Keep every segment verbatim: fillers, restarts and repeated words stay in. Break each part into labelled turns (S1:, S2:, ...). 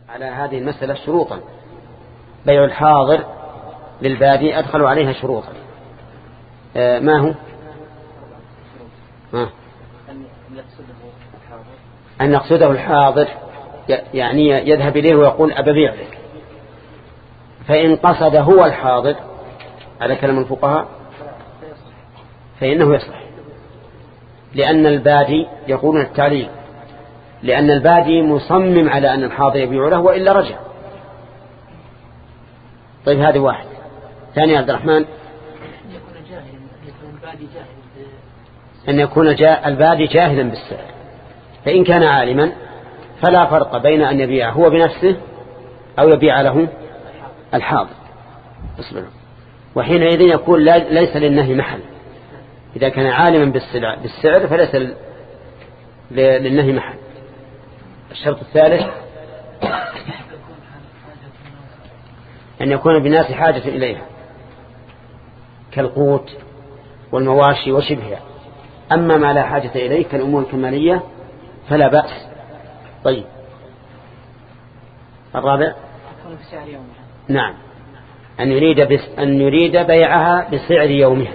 S1: على هذه المسألة شروطا. بيع الحاضر للبادي أدخلوا عليها شروطا. آه ما هو آه. أن يقصده الحاضر يعني يذهب إليه ويقول أبيع لك. فإن قصد هو الحاضر على كلام الفقهاء فإنه يصلح، لأن البادي يقولون التعليل، لأن البادي مصمم على أن الحاضر يبيع له وإلا رجع. طيب هذه واحد. ثاني عبد الرحمن أن يكون جاء البادي جاهلا بالسعر، فإن كان عالما فلا فرق بين أن يبيع هو بنفسه أو يبيع له الحاضر. وحينئذ يكون ليس للنهي محل. إذا كان عالما بالسعر فليس للنهي محل. الشرط الثالث أن يكون بالناس حاجة إليها كالقوت والمواشي وشبهها. أما ما لا حاجة إليه كالأمور الكمالية فلا بأس. طيب الرابع نعم أن يريد بس أن يريد بيعها بسعر يومها.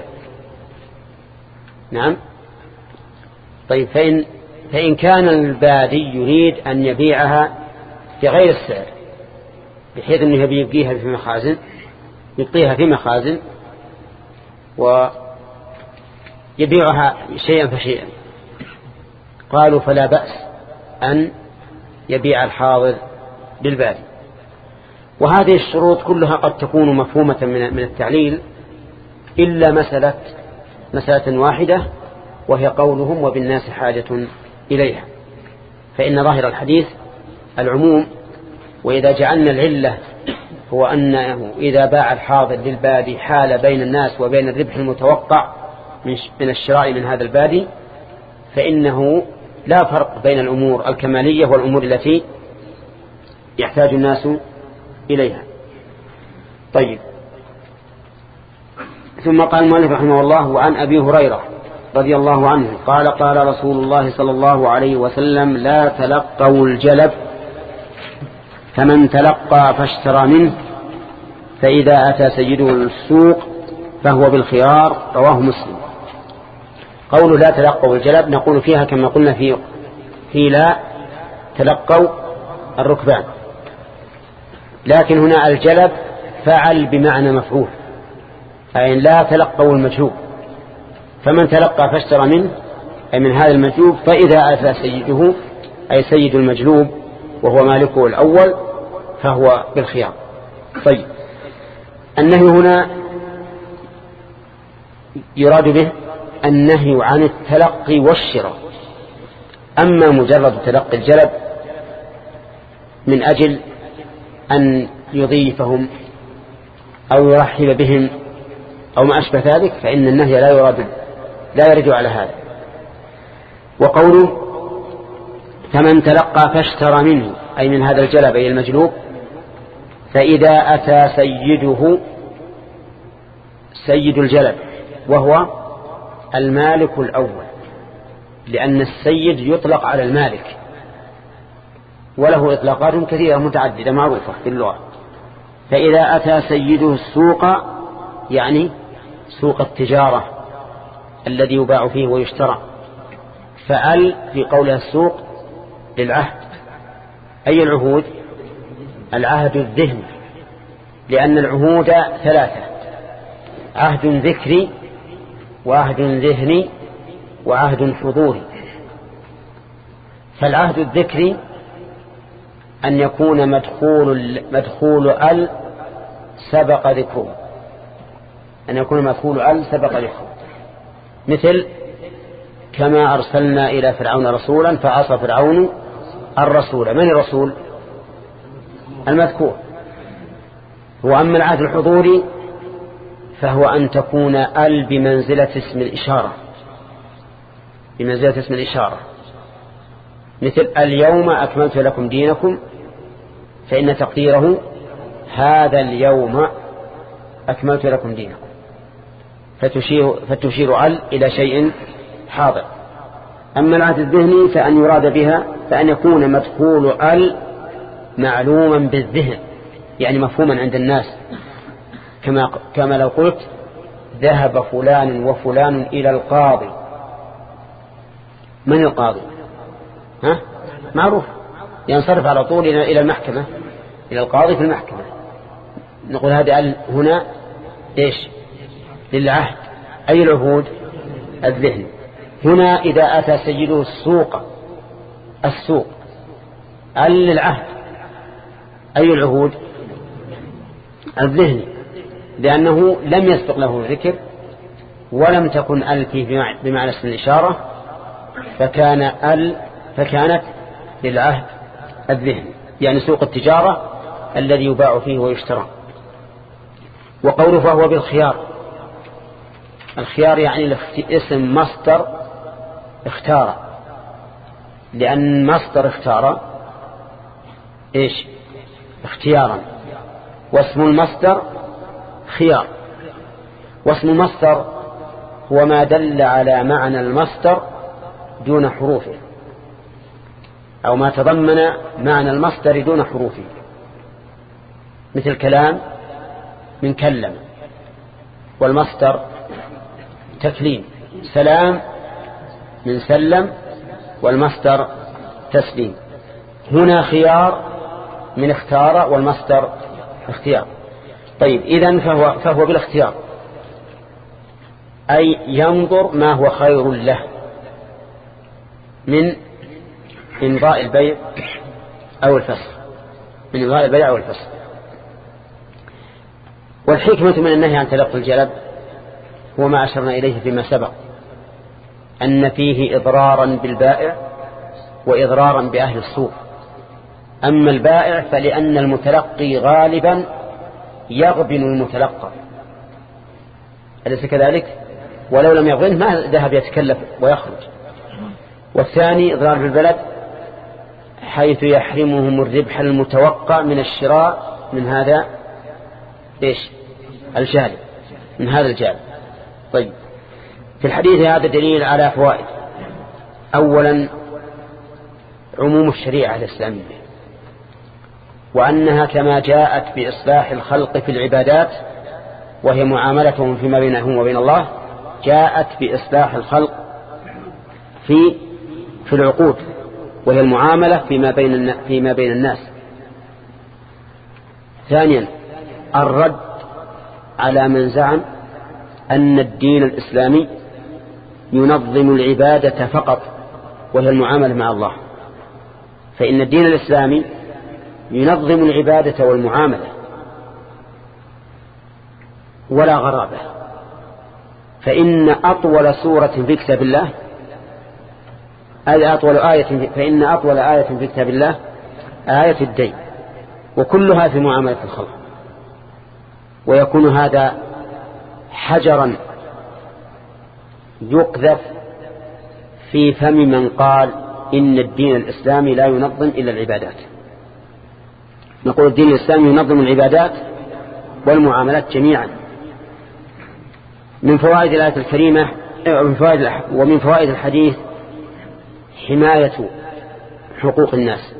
S1: نعم. طيب فإن فإن كان البادي يريد أن يبيعها بغير السعر بحيث أنه يبقيها في مخازن يبقيها في مخازن ويبيعها شيئا فشيئا، قالوا فلا بأس أن يبيع الحاضر بالبادي. وهذه الشروط كلها قد تكون مفهومة من التعليل إلا مسألة مسألة واحدة وهي قولهم وبالناس حاجة إليها، فإن ظاهر الحديث العموم. وإذا جعلنا العلة هو أنه إذا باع الحاضر للبادي حال بين الناس وبين الربح المتوقع من الشراء من هذا البادي فإنه لا فرق بين الأمور الكمالية والأمور التي يحتاج الناس إليها. طيب ثم قال المؤلف رحمه الله وعن أبي هريرة رضي الله عنه قال قال رسول الله صلى الله عليه وسلم لا تلقوا الجلب فمن تلقى فاشترى منه فإذا أتى سيده السوق فهو بالخيار. رواه مسلم. قول لا تلقوا الجلب نقول فيها كما قلنا في في لا تلقوا الركبان، لكن هنا الجلب فعل بمعنى مفعول، أي لا تلقوا المجلوب. فمن تلقى فاشترى منه أي من هذا المجلوب فإذا أتى سيده أي سيد المجلوب وهو مالكه الأول فهو بالخيار. طيب النهي هنا يراد به النهي عن التلقي والشراء. أما مجرد تلقي الجلب من أجل أن يضيفهم أو يرحب بهم أو ما أشبه ذلك فإن النهي لا يراد لا يرد على هذا. وقوله فمن تلقى فاشترى منه أي من هذا الجلب أي المجلوب فإذا أتى سيده سيد الجلب وهو المالك الأول، لأن السيد يطلق على المالك وله إطلاقات كثيرة متعددة معروفة في اللغة. فإذا أتى سيده السوق يعني سوق التجارة الذي يباع فيه ويشترى. فأل في قولها السوق للعهد. أي العهود؟ العهد الذهني، لأن العهود ثلاثة: عهد ذكري وعهد ذهني وعهد حضوري. فالعهد الذكري أن يكون مدخول مدخول ال سبق ذكره، أن يكون مدخول ال سبق ذكره، مثل كما أرسلنا إلى فرعون رسولا فعصى فرعون الرسول. من الرسول؟ المذكور. وأما العهد الحضوري فهو أن تكون ال بمنزلة اسم الإشارة، بمنزلة اسم الإشارة، مثل اليوم أكملت لكم دينكم، فإن تقديره هذا اليوم أكملت لكم دينكم، فتشير, فتشير ال إلى شيء حاضر. أما العهد الذهني فأن يراد بها فأن يكون مدخول ال معلوما بالذهن يعني مفهوما عند الناس، كما كما لو قلت ذهب فلان وفلان إلى القاضي. من القاضي؟ ها؟ معروف، ينصرف على طول إلى المحكمة، إلى القاضي في المحكمة. نقول هذا هنا إيش؟ للعهد. أي العهود؟ الذهن. هنا إذا أتى سيده السوق السوق ال للعهد. أي العهود؟ الذهن، لأنه لم يسبق له ذكر ولم تكن ال فيه بمعنى اسم الإشارة، فكان ال فكانت للعهد الذهن، يعني سوق التجارة الذي يباع فيه ويشترى. وقوله فهو بالخيار، الخيار يعني اسم مصدر اختار، لأن مصدر اختار ايش؟ اختيارا، واسم المصدر خيار. واسم المصدر هو ما دل على معنى المصدر دون حروفه، أو ما تضمن معنى المصدر دون حروفه، مثل كلام من كلم، والمصدر تكليم. سلام من سلم، والمصدر تسليم. هنا خيار من اختار، والمصدر اختيار. طيب إذن فهو, فهو بالاختيار، أي ينظر ما هو خير له من إمضاء البيع أو الفسخ، من إمضاء البيع أو الفسخ. والحكمة من النهي عن تلقي الجلب هو ما أشرنا إليه فيما سبق، أن فيه إضرارا بالبائع وإضرارا بأهل السوق. أما البائع فلأن المتلقي غالبا يغبن المتلقى، أليس كذلك؟ ولو لم يغبنه ما ذهب يتكلف ويخرج. والثاني إضرار بالبلد، حيث يحرمهم الربح المتوقع من الشراء من هذا إيش؟ الجالب، من هذا الجالب. طيب في الحديث هذا دليل على فوائد. أولا عموم الشريعة الإسلامية، وأنها كما جاءت بإصلاح الخلق في العبادات وهي معاملتهم فيما بينهم وبين الله، جاءت بإصلاح الخلق في في العقود وهي المعاملة فيما بين فيما بين الناس. ثانيا الرد على من زعم أن الدين الإسلامي ينظم العبادة فقط وهي المعاملة مع الله، فإن الدين الإسلامي ينظم العبادة والمعاملة ولا غرابة. فإن أطول سورة في كتاب الله أي أطول آية فإن أطول آية في كتاب الله آية الدين، وكلها في معاملة الخلق. ويكون هذا حجرا يقذف في فم من قال إن الدين الإسلامي لا ينظم إلا العبادات. نقول الدين الإسلامي ينظم العبادات والمعاملات جميعا. من فوائد الآية الكريمة ومن فوائد ومن فوائد الحديث حماية حقوق الناس،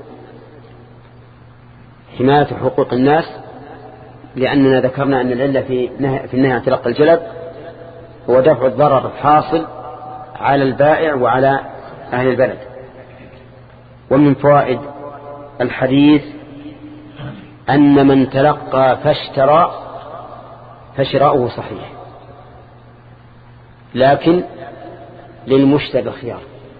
S1: حماية حقوق الناس، لأننا ذكرنا أن العلة في في النهي عن تلقي الجلب هو دفع الضرر الحاصل على البائع وعلى أهل البلد. ومن فوائد الحديث أن من تلقى فاشترى فشراؤه صحيح، لكن للمشتري خيار،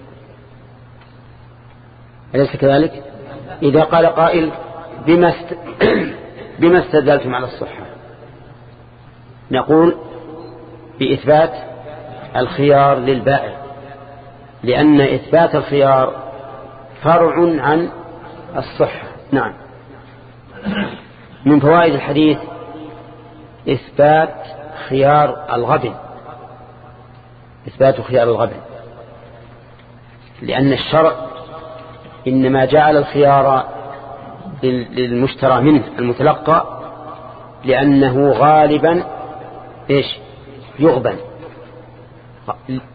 S1: أليس كذلك؟ إذا قال قائل بما است... بما استدلتم على الصحة، نقول بإثبات الخيار للبائع، لأن إثبات الخيار فرع عن الصحة. نعم. من فوائد الحديث إثبات خيار الغبن، إثبات خيار الغبن، لأن الشرع إنما جعل الخيار للمشترى منه المتلقى لأنه غالبا إيش؟ يغبن.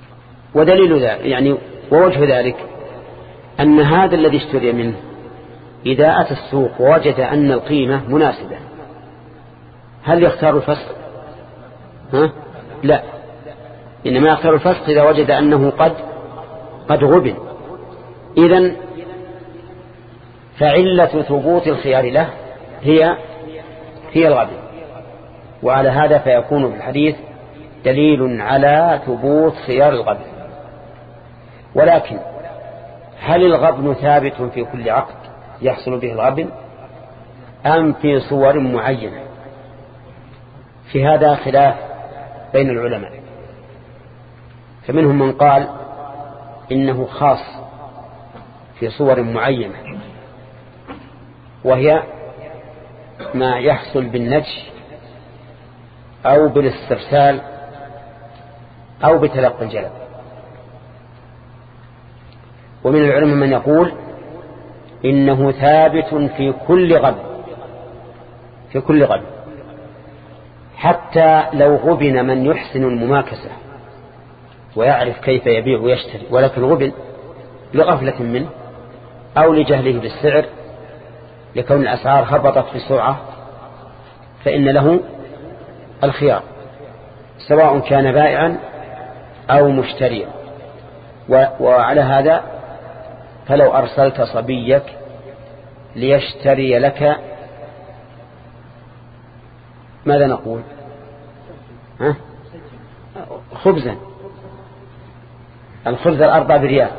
S1: ودليل ذلك يعني ووجه ذلك أن هذا الذي اشتري منه إذا أتى السوق ووجد أن القيمة مناسبة هل يختار الفسخ؟ ها؟ لا، إنما يختار الفسخ إذا وجد أنه قد قد غبن. إذن فعلة ثبوت الخيار له هي هي الغبن، وعلى هذا فيكون في الحديث دليل على ثبوت خيار الغبن. ولكن هل الغبن ثابت في كل عقد يحصل به الغبن أم في صور معينة؟ في هذا خلاف بين العلماء، فمنهم من قال إنه خاص في صور معينة، وهي ما يحصل بالنجش أو بالاسترسال أو بتلقي الجلب. ومن العلماء من يقول إنه ثابت في كل غبن في كل غبن حتى لو غبن من يحسن المماكسة ويعرف كيف يبيع ويشتري، ولكن غبن لغفلة منه أو لجهله بالسعر لكون الأسعار هبطت بسرعة، فإن له الخيار سواء كان بائعا أو مشتريا. وعلى هذا فلو أرسلت صبيك ليشتري لك ماذا نقول؟ ها؟ خبزا، الخبز الأربع بريال،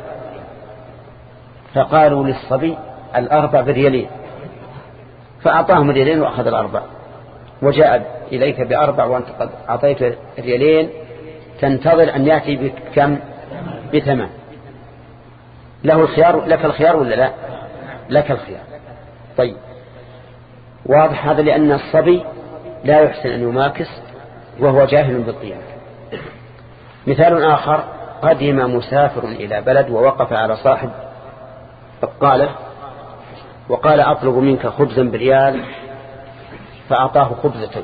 S1: فقالوا للصبي الأربع بريالين، فأعطاهم ريالين وأخذ الأربع، وجاء إليك بأربع وأنت قد أعطيت ريالين، تنتظر أن يأتي بكم؟ بثمان. له الخيار، لك الخيار ولا لا؟ لك الخيار. طيب، واضح هذا، لأن الصبي لا يحسن أن يماكس وهو جاهل بالقيام. مثال آخر: قدم مسافر إلى بلد ووقف على صاحب بقالة وقال أطلب منك خبزا بريال، فأعطاه خبزة،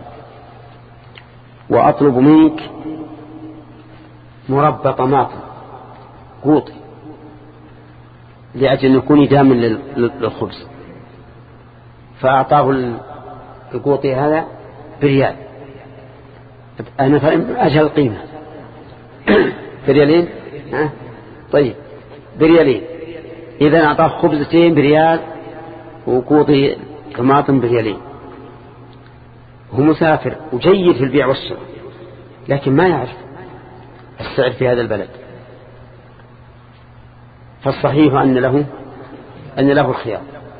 S1: وأطلب منك مربى طماطم قوطي لأجل أن يكون داما للخبز، فأعطاه القوطي هذا بريال. أنا فهم أجل القيمة بريالين، ها؟ طيب بريالين، إذا أعطاه خبزتين بريال وقوطي طماطم بريالين. هو مسافر وجيد في البيع والشراء، لكن ما يعرف السعر في هذا البلد، فالصحيح أن له أن له الخيار.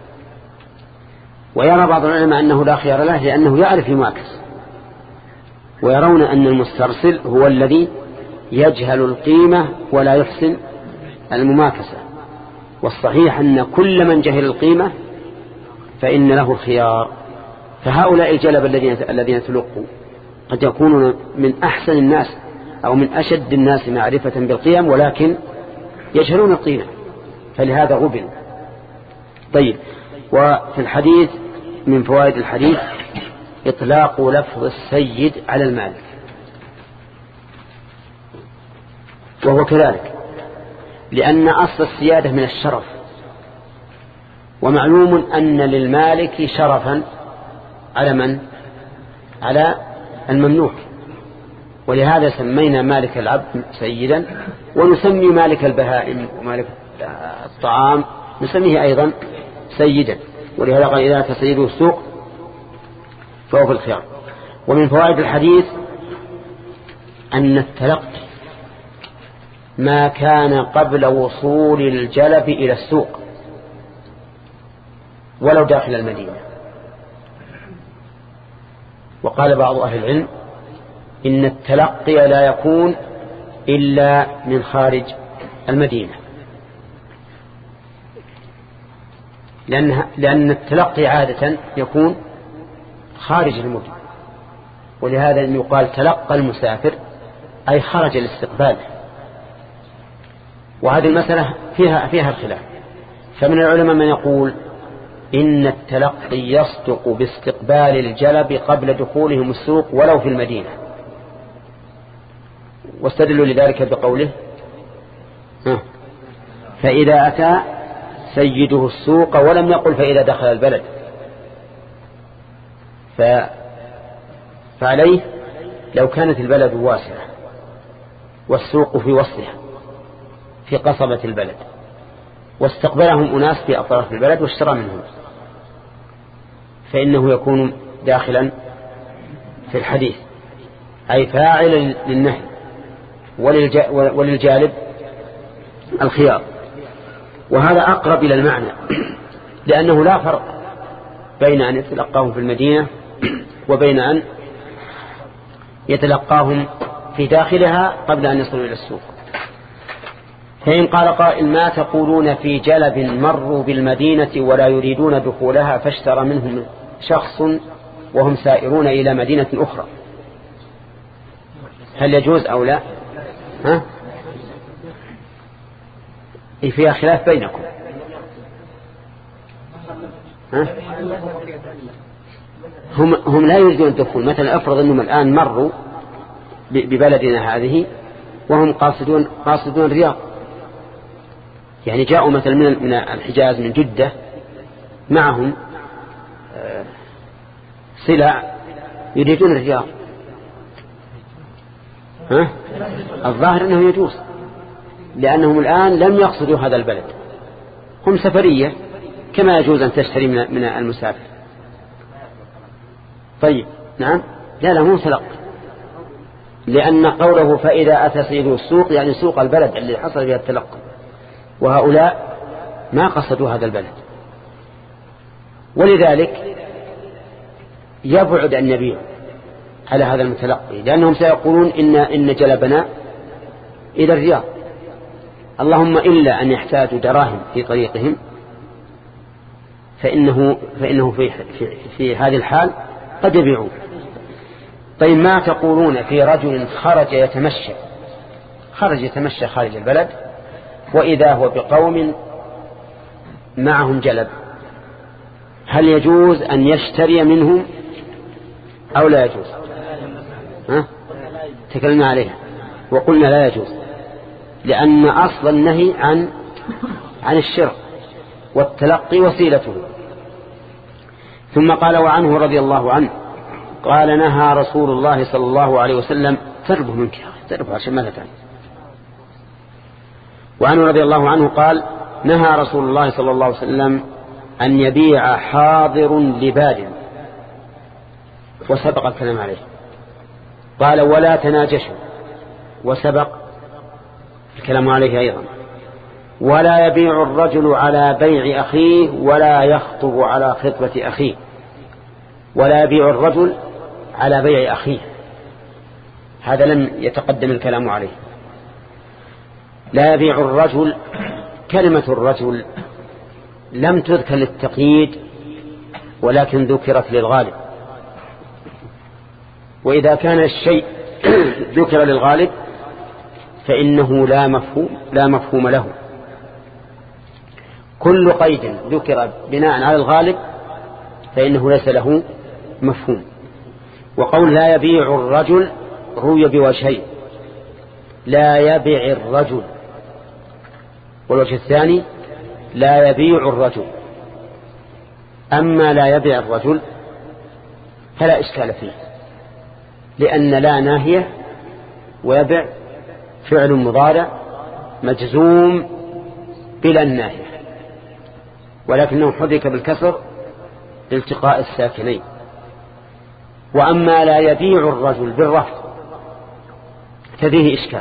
S1: ويرى بعض العلماء أنه لا خيار له لأنه يعرف يماكس، ويرون أن المسترسل هو الذي يجهل القيمة ولا يحسن المماكسة. والصحيح أن كل من جهل القيمة فإن له الخيار. فهؤلاء الجلب الذين الذين تلقوا قد يكونون من أحسن الناس أو من أشد الناس معرفة بالقيم، ولكن يجهلون القيمة، فلهذا غبن. طيب، وفي الحديث من فوائد الحديث إطلاق لفظ السيد على المالك، وهو كذلك لأن أصل السيادة من الشرف، ومعلوم أن للمالك شرفا على من؟ على المملوك، ولهذا سمينا مالك العبد سيدا، ونسمي مالك البهائم ومالك الطعام نسميه أيضا سيدا، ولهذا قال إذا تسيده السوق فهو في الخيار. ومن فوائد الحديث أن التلقي ما كان قبل وصول الجلب إلى السوق ولو داخل المدينة. وقال بعض أهل العلم إن التلقي لا يكون إلا من خارج المدينة، لأن, لأن التلقي عادة يكون خارج المدن، ولهذا يقال تلقى المسافر أي خرج الاستقبال. وهذه المسألة فيها, فيها الخلاف، فمن العلماء من يقول إن التلقي يصدق باستقبال الجلب قبل دخولهم السوق ولو في المدينة، واستدلوا لذلك بقوله فإذا أتى سيده السوق ولم يقل فإذا دخل البلد. ف... فعليه لو كانت البلد واسعة والسوق في وسطها في قصبة البلد واستقبلهم أناس في أطراف البلد واشترى منهم، فإنه يكون داخلا في الحديث، أي فاعل للنهي وللجالب الخيار. وهذا أقرب إلى المعنى، لأنه لا فرق بين أن يتلقاهم في المدينة وبين أن يتلقاهم في داخلها قبل أن يصلوا إلى السوق. فإن قال قائل ما تقولون في جلب مروا بالمدينة ولا يريدون دخولها فاشترى منهم شخص وهم سائرون إلى مدينة أخرى، هل يجوز أو لا؟ ها؟ فيها خلاف بينكم. ها؟ هم, هم لا يريدون الدخول. مثلا أفرض أنهم الآن مروا ببلدنا هذه وهم قاصدون قاصدون الرياض، يعني جاءوا مثلا من الحجاز من جدة معهم سلع يريدون الرياض، ها؟ الظاهر أنه يجوز، لأنهم الآن لم يقصدوا هذا البلد، هم سفرية كما يجوز أن تشتري من المسافر. طيب نعم، لا لا مو تلقى، لأن قوله فإذا أتى سيده السوق يعني سوق البلد اللي حصل بها التلقى، وهؤلاء ما قصدوا هذا البلد، ولذلك يبعد أن يبيع على هذا المتلقي، لأنهم سيقولون إن, إن جلبنا إلى الرياض، اللهم إلا أن يحتاجوا دراهم في طريقهم فإنه, فإنه في, في, في هذه الحال قد يبيعون. طيب ما تقولون في رجل خرج يتمشى خرج يتمشى خارج البلد وإذا هو بقوم معهم جلب، هل يجوز أن يشتري منهم أو لا يجوز؟ ها؟ تكلمنا عليها وقلنا لا يجوز، لأن أصل النهي عن عن الشراء والتلقي وسيلته. ثم قال وعنه رضي الله عنه قال نهى رسول الله صلى الله عليه وسلم تربه منك تربه عشان ما تتعلم. وعنه رضي الله عنه قال نهى رسول الله صلى الله عليه وسلم أن يبيع حاضر لباد، وسبق الكلام عليه. قال ولا تناجشوا، وسبق الكلام عليه أيضا. ولا يبيع الرجل على بيع أخيه ولا يخطب على خطبة أخيه. ولا يبيع الرجل على بيع أخيه، هذا لم يتقدم الكلام عليه. لا يبيع الرجل، كلمة الرجل لم تذكر للتقييد ولكن ذكرت للغالب، وإذا كان الشيء ذكر للغالب فإنه لا مفهوم, لا مفهوم له. كل قيد ذكر بناء على الغالب فإنه ليس له مفهوم. وقول لا يبيع الرجل روي بوجهين، لا يبيع الرجل، والوجه الثاني لا يبيع الرجل. أما لا يبيع الرجل فلا إشكال فيه، لأن لا ناهية ويبيع فعل مضارع مجزوم بلا الناهية، ولكنه حرك بالكسر لالتقاء الساكنين. وأما لا يبيع الرجل بالرفض ففيه إشكال،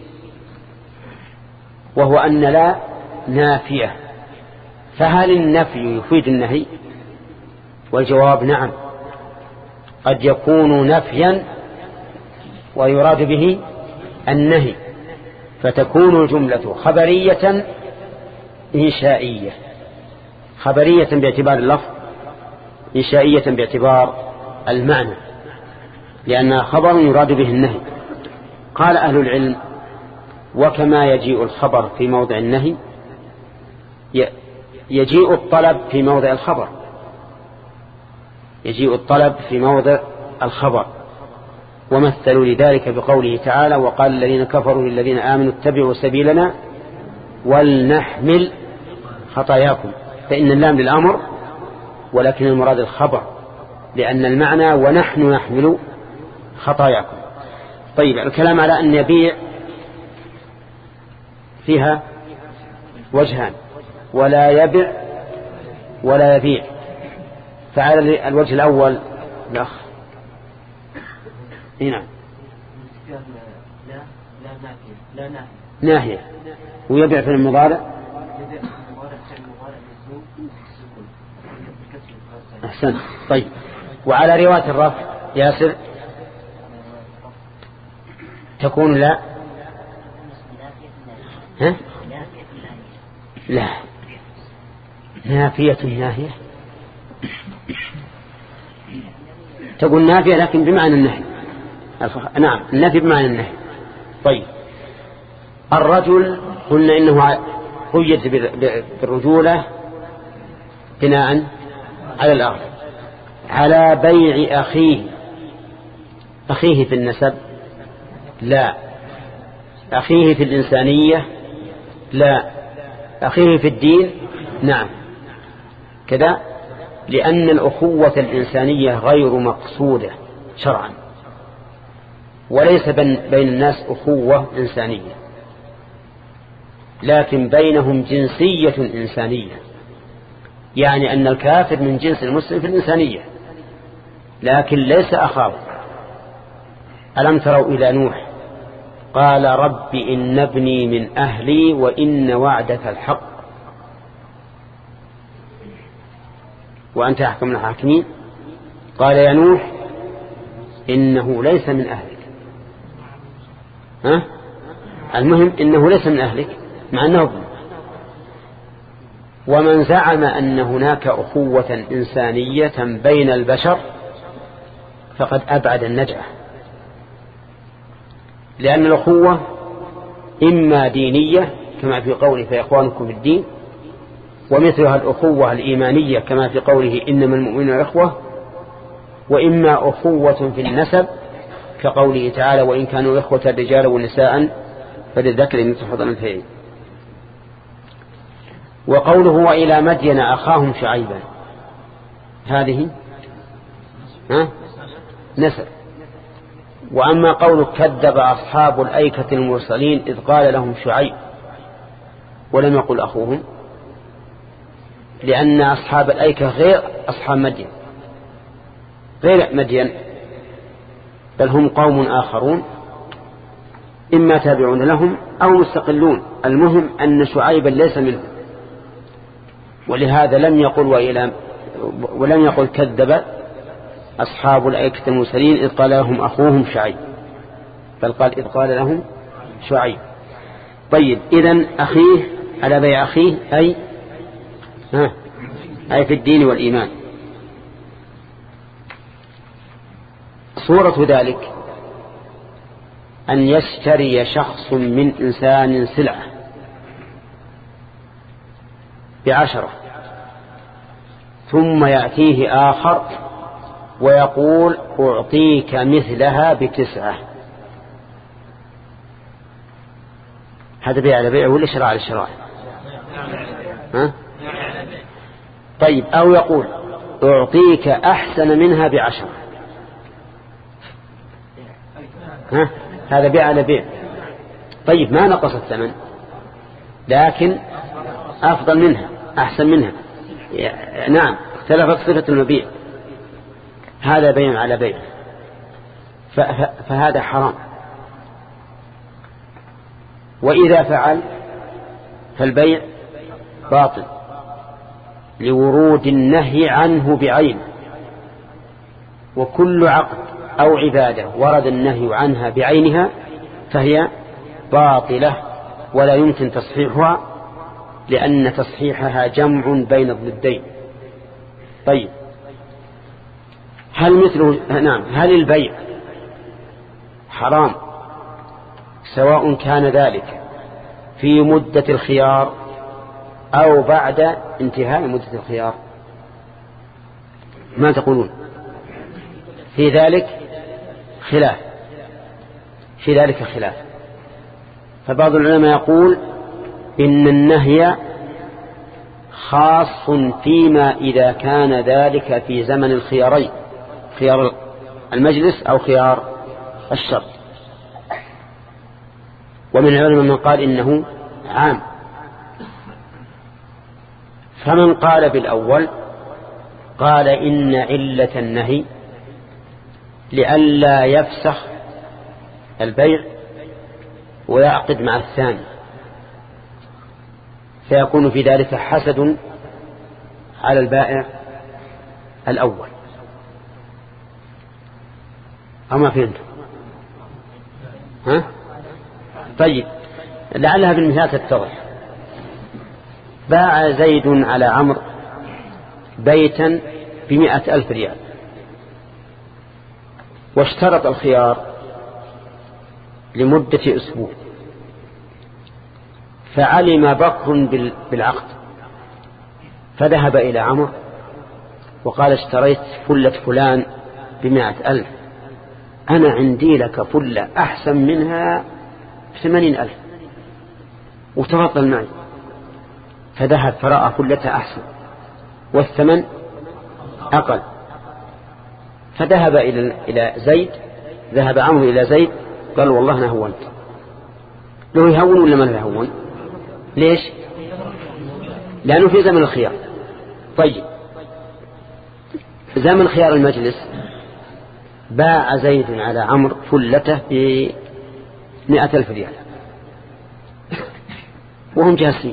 S1: وهو أن لا نافية، فهل النفي يفيد النهي؟ والجواب نعم، قد يكون نفيا ويراد به النهي، فتكون الجملة خبرية إنشائية، خبرية باعتبار اللفظ، إنشائية باعتبار المعنى، لأنها خبر يراد به النهي. قال أهل العلم وكما يجيء الخبر في موضع النهي يجيء الطلب في موضع الخبر، يجيء الطلب في موضع الخبر. ومثلوا لذلك بقوله تعالى وقال الذين كفروا للذين آمنوا اتبعوا سبيلنا ولنحمل خطاياكم، فإن اللام للأمر ولكن المراد الخبر، لأن المعنى ونحن نحمل خطاياكم. طيب الكلام على أن يبيع فيها وجهان، ولا يبيع ولا يبيع. فعلى الوجه الأول الأخ هنا لا ناهية ويبيع في المضارع. أحسن. طيب وعلى رواية الرفع ياسر تكون لا ها؟ لا نافية ناهية تقول نافية لكن بمعنى النهي. نعم النفي بمعنى النهي. طيب الرجل قلنا إنه قيد بالرجولة بناء على الأرض. على بيع أخيه، أخيه في النسب لا، أخيه في الإنسانية لا، أخيه في الدين نعم كذا، لأن الأخوة الإنسانية غير مقصودة شرعا، وليس بين الناس أخوة إنسانية، لكن بينهم جنسية إنسانية، يعني أن الكافر من جنس المسلم في الإنسانية لكن ليس أخاه. ألم تروا إلى نوح قال رب إن ابني من أهلي وإن وعدك الحق وأنت أحكم الحاكمين. قال يا نوح إنه ليس من أهلك. ها؟ المهم إنه ليس من أهلك مع أنه ابن. ومن زعم أن هناك أخوة إنسانية بين البشر فقد أبعد النجعة، لأن الأخوة إما دينية كما في قوله فإخوانكم في الدين، ومثلها الأخوة الإيمانية كما في قوله إنما المؤمنون إخوة، وإما أخوة في النسب كقوله تعالى وإن كانوا إخوة رجالا ونساء فللذكر مثل حظ الأنثيين. وقوله وإلى مدين أخاهم شعيبا هذه ها نسب. وأما قول كذب أصحاب الأيكة المرسلين إذ قال لهم شعيب ولم يقل أخوهم، لأن أصحاب الأيكة غير أصحاب مدين، غير مدين، بل هم قوم آخرون إما تابعون لهم أو مستقلون. المهم أن شعيبا ليس منهم، ولهذا لم يقل وإلى ولم يقل كذب أصحاب الأيكة المرسلين إذ قال لهم أخوهم شعيب، بل قال إذ قال لهم شعيب. طيب إذن أخيه على بيع أخيه أي ها أي في الدين والإيمان. صورة ذلك أن يشتري شخص من إنسان سلعة بعشرة ثم يأتيه آخر ويقول أعطيك مثلها بتسعة، هذا بيع على بيع ولا شراء على شراء؟ ها؟ طيب أو يقول أعطيك أحسن منها بعشرة، ها؟ هذا بيع على بيع. طيب ما نقص الثمن لكن أفضل منها أحسن منها، نعم اختلفت صفة المبيع، هذا بيع على بيع، فهذا حرام. وإذا فعل فالبيع باطل لورود النهي عنه بعين. وكل عقد أو عبادة ورد النهي عنها بعينها فهي باطلة ولا يمكن تصحيحها، لأن تصحيحها جمع بين الضدين. طيب هل مثله نعم هل البيع حرام سواء كان ذلك في مدة الخيار أو بعد انتهاء مدة الخيار؟ ما تقولون في ذلك؟ خلاف في ذلك خلاف. فبعض العلماء يقول إن النهي خاص فيما إذا كان ذلك في زمن الخيارين، خيار المجلس أو خيار الشرط. ومن العلماء من قال إنه عام. فمن قال بالأول قال إن علة النهي لئلا يفسخ البيع ويعقد مع الثاني، فيكون في ذلك حسد على البائع الأول. أما فهمتم؟ ها؟ طيب، لعلها بالمثال تتضح. باع زيد على عمرو بيتا بمئة ألف ريال، واشترط الخيار لمدة أسبوع، فعلم بكر بالعقد فذهب إلى عمرو وقال اشتريت فلة فلان بمئة ألف، أنا عندي لك فلة أحسن منها بثمانين ألف وتفضل معي. فذهب فرأى فلتها أحسن والثمن أقل، فذهب إلى زيد، ذهب عمرو إلى زيد قال والله أنا هونت. له يهون ولا ما له يهون؟ ليش؟ لأنه في زمن الخيار. طيب، زمن خيار المجلس باع زيد على عمرو فلته بمئة ألف ريال وهم جالسين،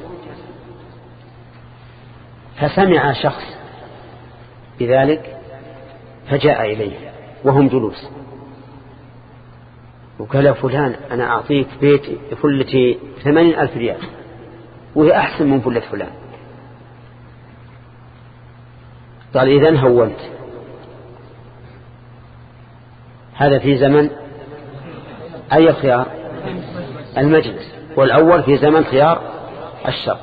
S1: فسمع شخص بذلك فجاء إليه وهم جلوس وقال يا فلان أنا أعطيك بيتي فلتي ثمانين ألف ريال وهي أحسن من فلة فلان. قال إذن هونت. هذا في زمن أي خيار؟ المجلس. والأول في زمن خيار الشرط.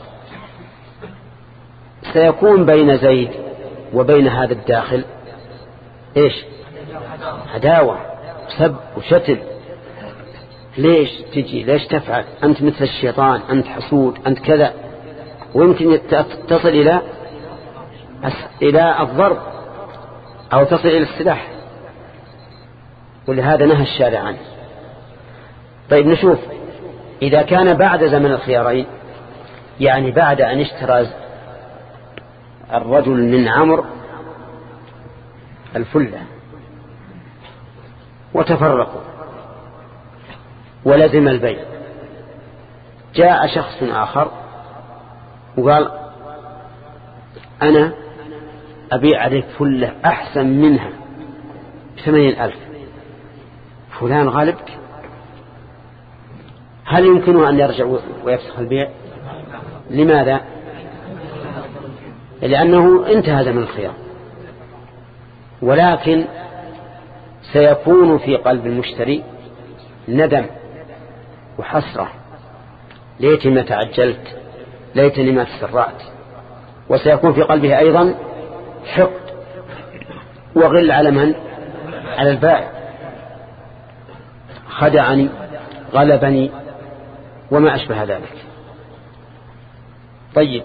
S1: سيكون بين زيد وبين هذا الداخل إيش؟ عداوة، سب وشتم. ليش تجي؟ ليش تفعل؟ أنت مثل الشيطان، أنت حسود، أنت كذا. ويمكن تصل إلى إلى الضرب أو تصل إلى السلاح، ولهذا نهى الشارع عنه. طيب نشوف إذا كان بعد زمن الخيارين، يعني بعد أن اشترى الرجل من عمرو الفلة وتفرقوا ولزم البيع، جاء شخص آخر وقال أنا أبيع عليك فلة أحسن منها بثمانين ألف، فلان غالبك، هل يمكنه أن يرجع ويفسخ البيع؟ لماذا؟ لأنه انتهى زمن الخيار. ولكن سيكون في قلب المشتري ندم وحسرة، ليتني ما تعجلت، ليتني ما تسرعت. وسيكون في قلبه أيضا حقد وغل على من؟ على البائع، خدعني، غلبني، وما أشبه ذلك. طيب،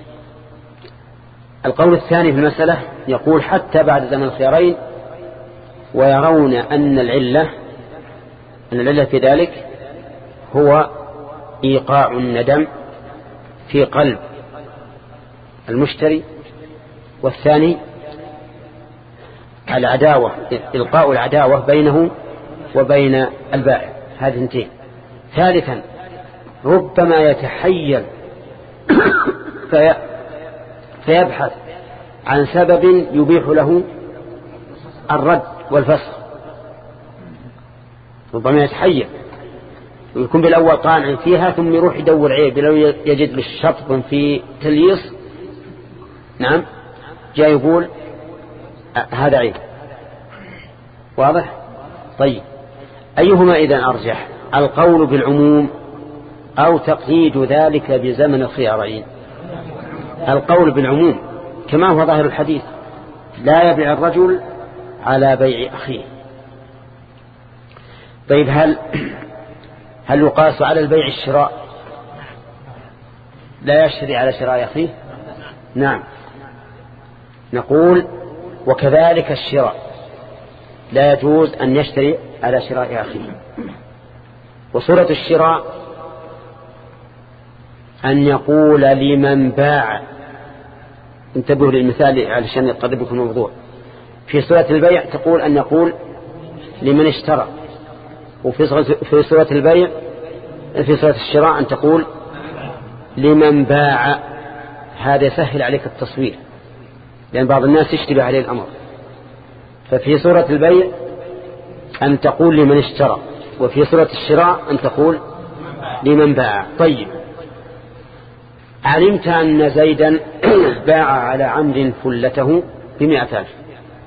S1: القول الثاني في المسألة يقول حتى بعد زمن الخيارين، ويرون أن العلة أن العلة في ذلك هو إيقاع الندم في قلب المشتري، والثاني العداوة، إلقاء العداوة بينه وبين البائع. هذه انتهى. ثالثا ربما يتحيل في فيبحث عن سبب يبيح له الرد والفسخ. ربما يتحيل ويكون بالأول قانع فيها ثم يروح يدور عيب، لو يجد للشطب في تلييص نعم جاء يقول هذا عيب. واضح؟ طيب، أيهما إذن أرجح؟ القول بالعموم أو تقييد ذلك بزمن الخيارين؟ القول بالعموم كما هو ظاهر الحديث، لا يبيع الرجل على بيع أخيه. طيب، هل هل يقاس على البيع الشراء؟ لا يشتري على شراء أخيه؟ نعم، نقول وكذلك الشراء لا يجوز أن يشتري على شراء أخيه. وصورة الشراء أن يقول لمن باع، انتبهوا للمثال علشان يقرب لكم الموضوع. في صورة البيع تقول أن يقول لمن اشترى، وفي صورة البيع في صورة الشراء أن تقول لمن باع. هذا يسهل عليك التصوير، لأن بعض الناس يشتبه عليه الأمر. ففي صورة البيع أن تقول لمن اشترى، وفي صورة الشراء أن تقول لمن باع. طيب، علمت أن زيدا باع على عمرو فلته بمئة ألف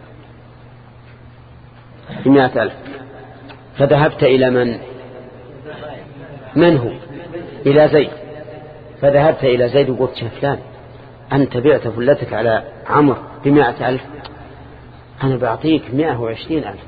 S1: بمئة ألف، فذهبت إلى من من هو إلى زيد، فذهبت إلى زيد وقلت يا فلان أنت بعت فلتك على عمرو بمئة ألف، أنا بعطيك مئة وعشرين ألف.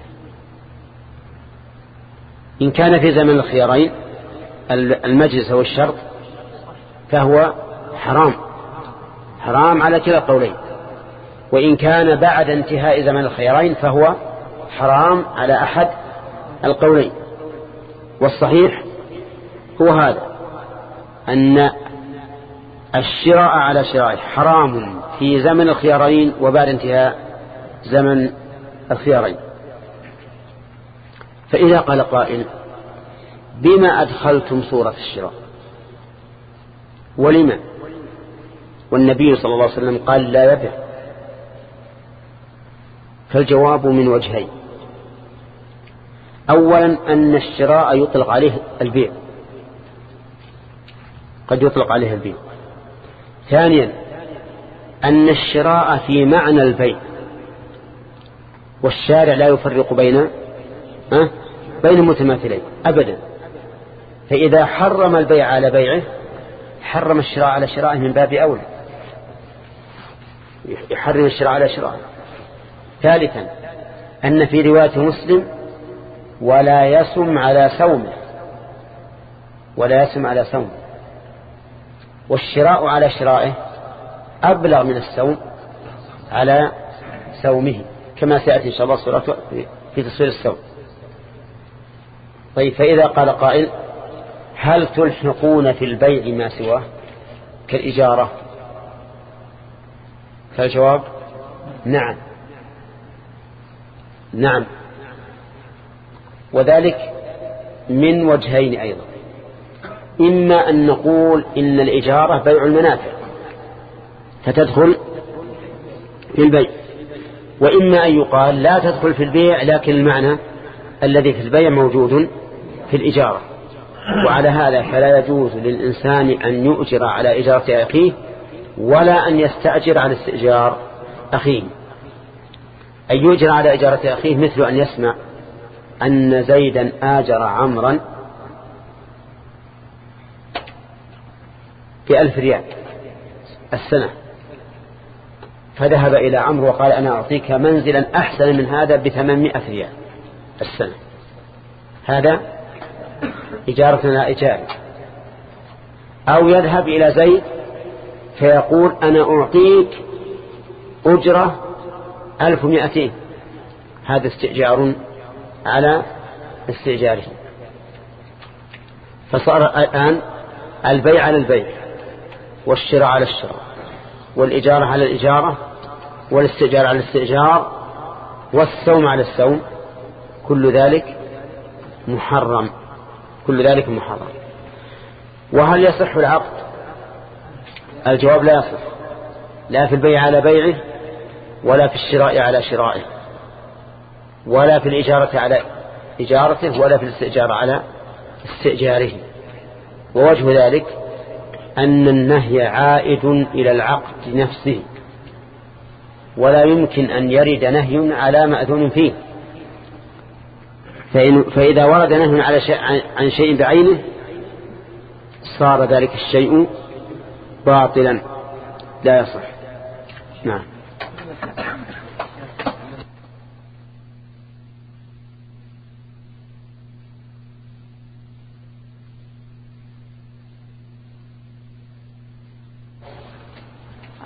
S1: إن كان في زمن الخيارين المجلس أو الشرط فهو حرام حرام على كلا القولين، وإن كان بعد انتهاء زمن الخيارين فهو حرام على أحد القولين. والصحيح هو هذا، أن الشراء على شراء حرام في زمن الخيارين وبعد انتهاء زمن الخيارين. فإذا قال قائل بما أدخلتم صورة الشراء ولما؟ والنبي صلى الله عليه وسلم قال لا يبيع. فالجواب من وجهين. أولا أن الشراء يطلق عليه البيع، قد يطلق عليه البيع. ثانيا أن الشراء في معنى البيع، والشارع لا يفرق بين أه؟ بين المتماثلين أبدا. فإذا حرم البيع على بيعه حرم الشراء على شرائه من باب أولى، يحرم الشراء على شرائه. ثالثا أن في رواية مسلم ولا يسم على سومه، ولا يسم على سومه، والشراء على شرائه أبلغ من السوم على سومه، كما سيأتي إن شاء الله صورته في تصوير السوم. طيب، فإذا قال قائل هل تلحقون في البيع ما سواه كالإجارة؟ فالجواب نعم نعم، وذلك من وجهين أيضا. إما أن نقول إن الإجارة بيع المنافع فتدخل في البيع، وإما أن يقال لا تدخل في البيع لكن المعنى الذي في البيع موجود في الإجارة. وعلى هذا فلا يجوز للإنسان أن يؤجر على إجارة أخيه ولا أن يستأجر على استئجار أخيه. أن يؤجر على إجارة أخيه مثل أن يسمع أن زيدا آجر عمرا بألف ريال السنة، فذهب إلى عمرو وقال أنا أعطيك منزلا أحسن من هذا بثمانمائة ريال السنة. هذا إجارتنا إجارة. أو يذهب إلى زيد فيقول أنا أعطيك أجرة ألف ومائتين، هذا استئجار على استئجاره. فصار الآن البيع على البيع، والشراء على الشراء، والإجارة على الإجارة، والاستئجار على الاستئجار، والسوم على السوم، كل ذلك محرم، كل ذلك محرم. وهل يصح العقد؟ الجواب لا يصح، لا في البيع على بيعه، ولا في الشراء على شرائه، ولا في الإجارة على إجارته، ولا في الاستئجار على استئجاره. ووجه ذلك أن النهي عائد إلى العقد نفسه، ولا يمكن أن يرد نهي على مأذون فيه. فإذا ورد نهي على شيء عن شيء بعينه صار ذلك الشيء باطلا لا يصح. نعم.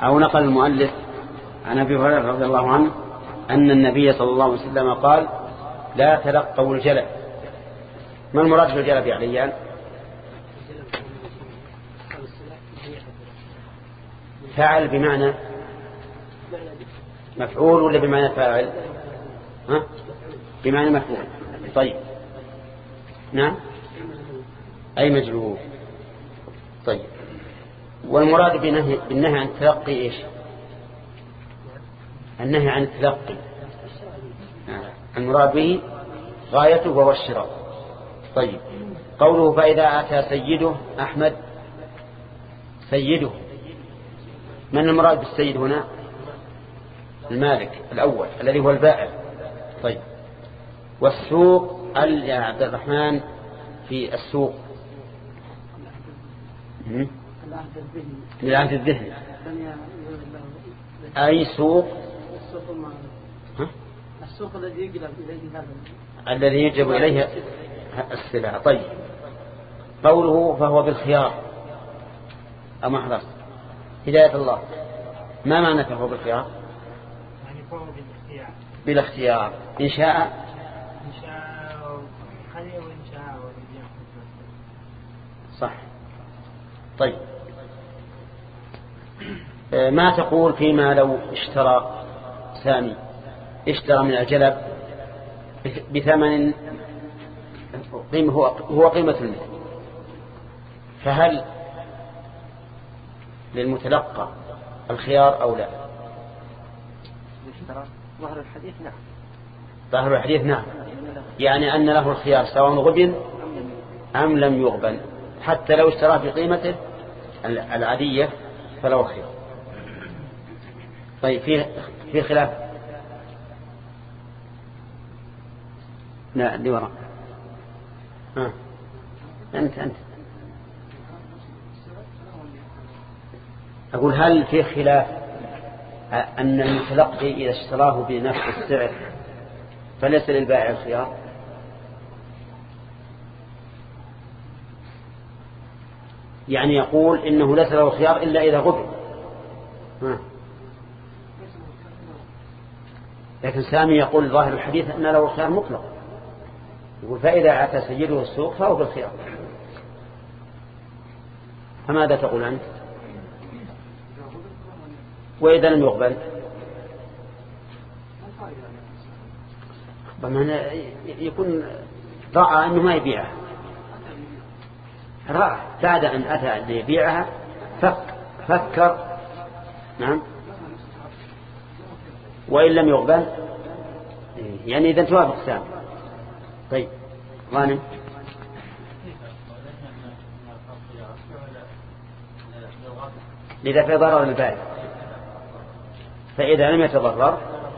S1: أو نقل المؤلف عن أبي هريرة رضي الله عنه أن النبي صلى الله عليه وسلم قال لا تلقوا الجلب. ما المراد بالجلب يا عليان؟ فعل بمعنى مفعول ولا بمعنى فاعل؟ ها؟ بمعنى مفعول. طيب نعم أي مجهول. طيب والمراد بالنهي, بالنهي عن التلقي إيش؟ النهي عن التلقي المراد به غايته وهو الشراء. طيب قوله فإذا أتى سيده أحمد سيده، من المراد بالسيد هنا؟ المالك الأول الذي هو البائع. طيب والسوق يا عبد الرحمن في السوق للعهد الذهني أي سوق
S2: السوق الذي يجلب إليه هذا
S1: الذي يجب إليه السلع. طيب قوله فهو بالخيار أما حضرت هداية الله ما معنى فهو بالخيار؟
S2: يعني فهو بالاختيار
S1: بالاختيار إن شاء
S2: إن شاء خير وإن شاء ولم
S1: صح. طيب ما تقول فيما لو اشترى سامي اشترى من الجلب بثمن قيمة هو هو قيمة المثل، فهل للمتلقى الخيار أو لا؟
S2: ظهر الحديث نعم.
S1: ظهر الحديث نعم، يعني أن له الخيار سواء غبن أم لم يغبن، حتى لو اشتراه بقيمته العادية فله خيار. طيب في في خلاف. لا دي وراء. ها أنت أنت أقول هل في خلاف أن المتلقي إذا اشتراه بنفس السعر فليس للبائع الخيار؟ يعني يقول إنه ليس له خيار إلا إذا غبن. ها. لكن سامي يقول ظاهر الحديث أن له خيار مطلق، يقول فإذا أتى سيده السوق فهو بالخيار. فماذا تقول أنت؟ وإذا لم يقبل بمعنى يكون رأى أنه ما يبيعها، رأى بعد أن أتى ليبيعها فك فكر نعم وإن لم يقبل يعني إذا توافق سامي. طيب غانم لذا في ضرر البائع، فإذا لم يتضرر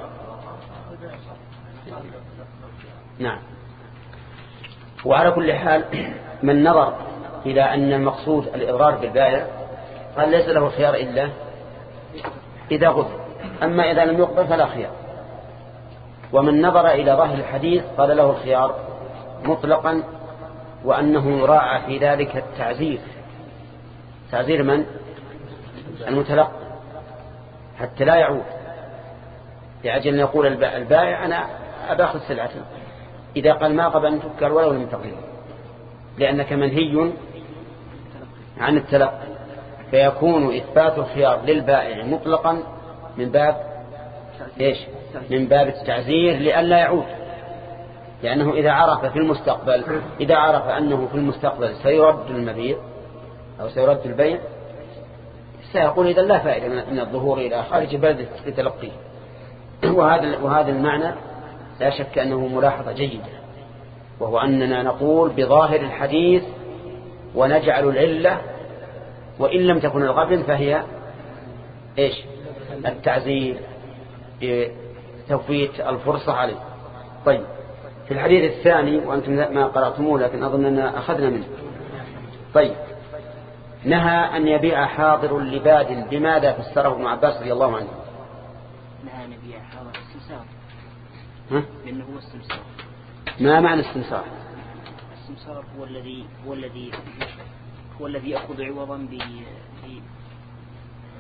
S1: نعم. وعلى كل حال من نظر إلى أن المقصود الإضرار بالبائع قال ليس له خيار إلا إذا غضب، أما إذا لم يقبل فلا خيار. ومن نظر إلى ظاهر الحديث قال له الخيار مطلقا، وأنه راعى في ذلك التعزير، تعزير من؟ المتلقى حتى لا يعود لأجل أن يقول البائع أنا أباخذ سلعته، إذا قال ما قبل أن تذكر ولو لم تقبل، لأنك منهي عن التلقي، فيكون إثبات الخيار للبائع مطلقا من باب إيش؟ من باب التعزير لئلا يعود، لأنه إذا عرف في المستقبل إذا عرف أنه في المستقبل سيرد المبيع أو سيرد البيع سيقول إذا لا فائدة من الظهور إلى خارج بلد لتلقيه. وهذا وهذا المعنى لا شك أنه ملاحظة جيدة، وهو أننا نقول بظاهر الحديث ونجعل العلة، وإن لم تكن الغبن فهي إيش؟ التعزير بتوفيت الفرصة عليه. طيب في الحديث الثاني وأنتم ما قرأتموه لكن أظن أننا أخذنا منه. طيب نهى أن يبيع حاضر لباد، بماذا فسره ابن عباس رضي الله عنه؟
S2: نهى أن يبيع حاضر السمسار.
S1: ها؟
S2: لأنه هو السمسار.
S1: ما معنى السمسار؟
S2: السمسار هو الذي هو الذي هو الذي يأخذ عوضا ب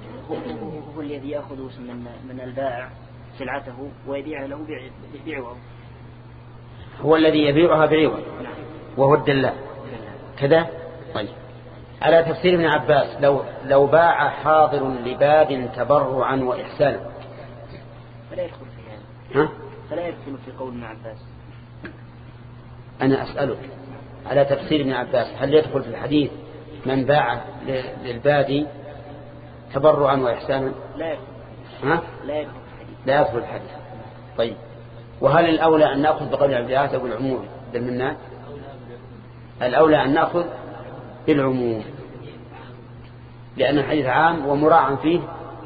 S3: هو, هو الذي يأخذ من من البائع سلعته ويبيع له بعوض.
S1: هو الذي يبيعها بعوض وهو الدلال كذا. طيب على تفسير ابن عباس لو لو باع حاضر لباد تبرعا وإحسانا
S3: فلا يدخل في هذا.
S1: ها؟
S3: فلا يدخل في قول ابن عباس.
S1: أنا أسألك على تفسير ابن عباس هل يدخل في الحديث من باع للبادي تبرعا وإحسانا؟
S3: لا يدخل.
S1: ها؟
S3: لا يدخل في الحديث.
S1: لا يدخل في الحديث. طيب وهل الأولى أن نأخذ بقول العبدات أو العموم بالمنات؟ الأولى أن نأخذ بالعموم لأن الحديث عام ومراعى فيه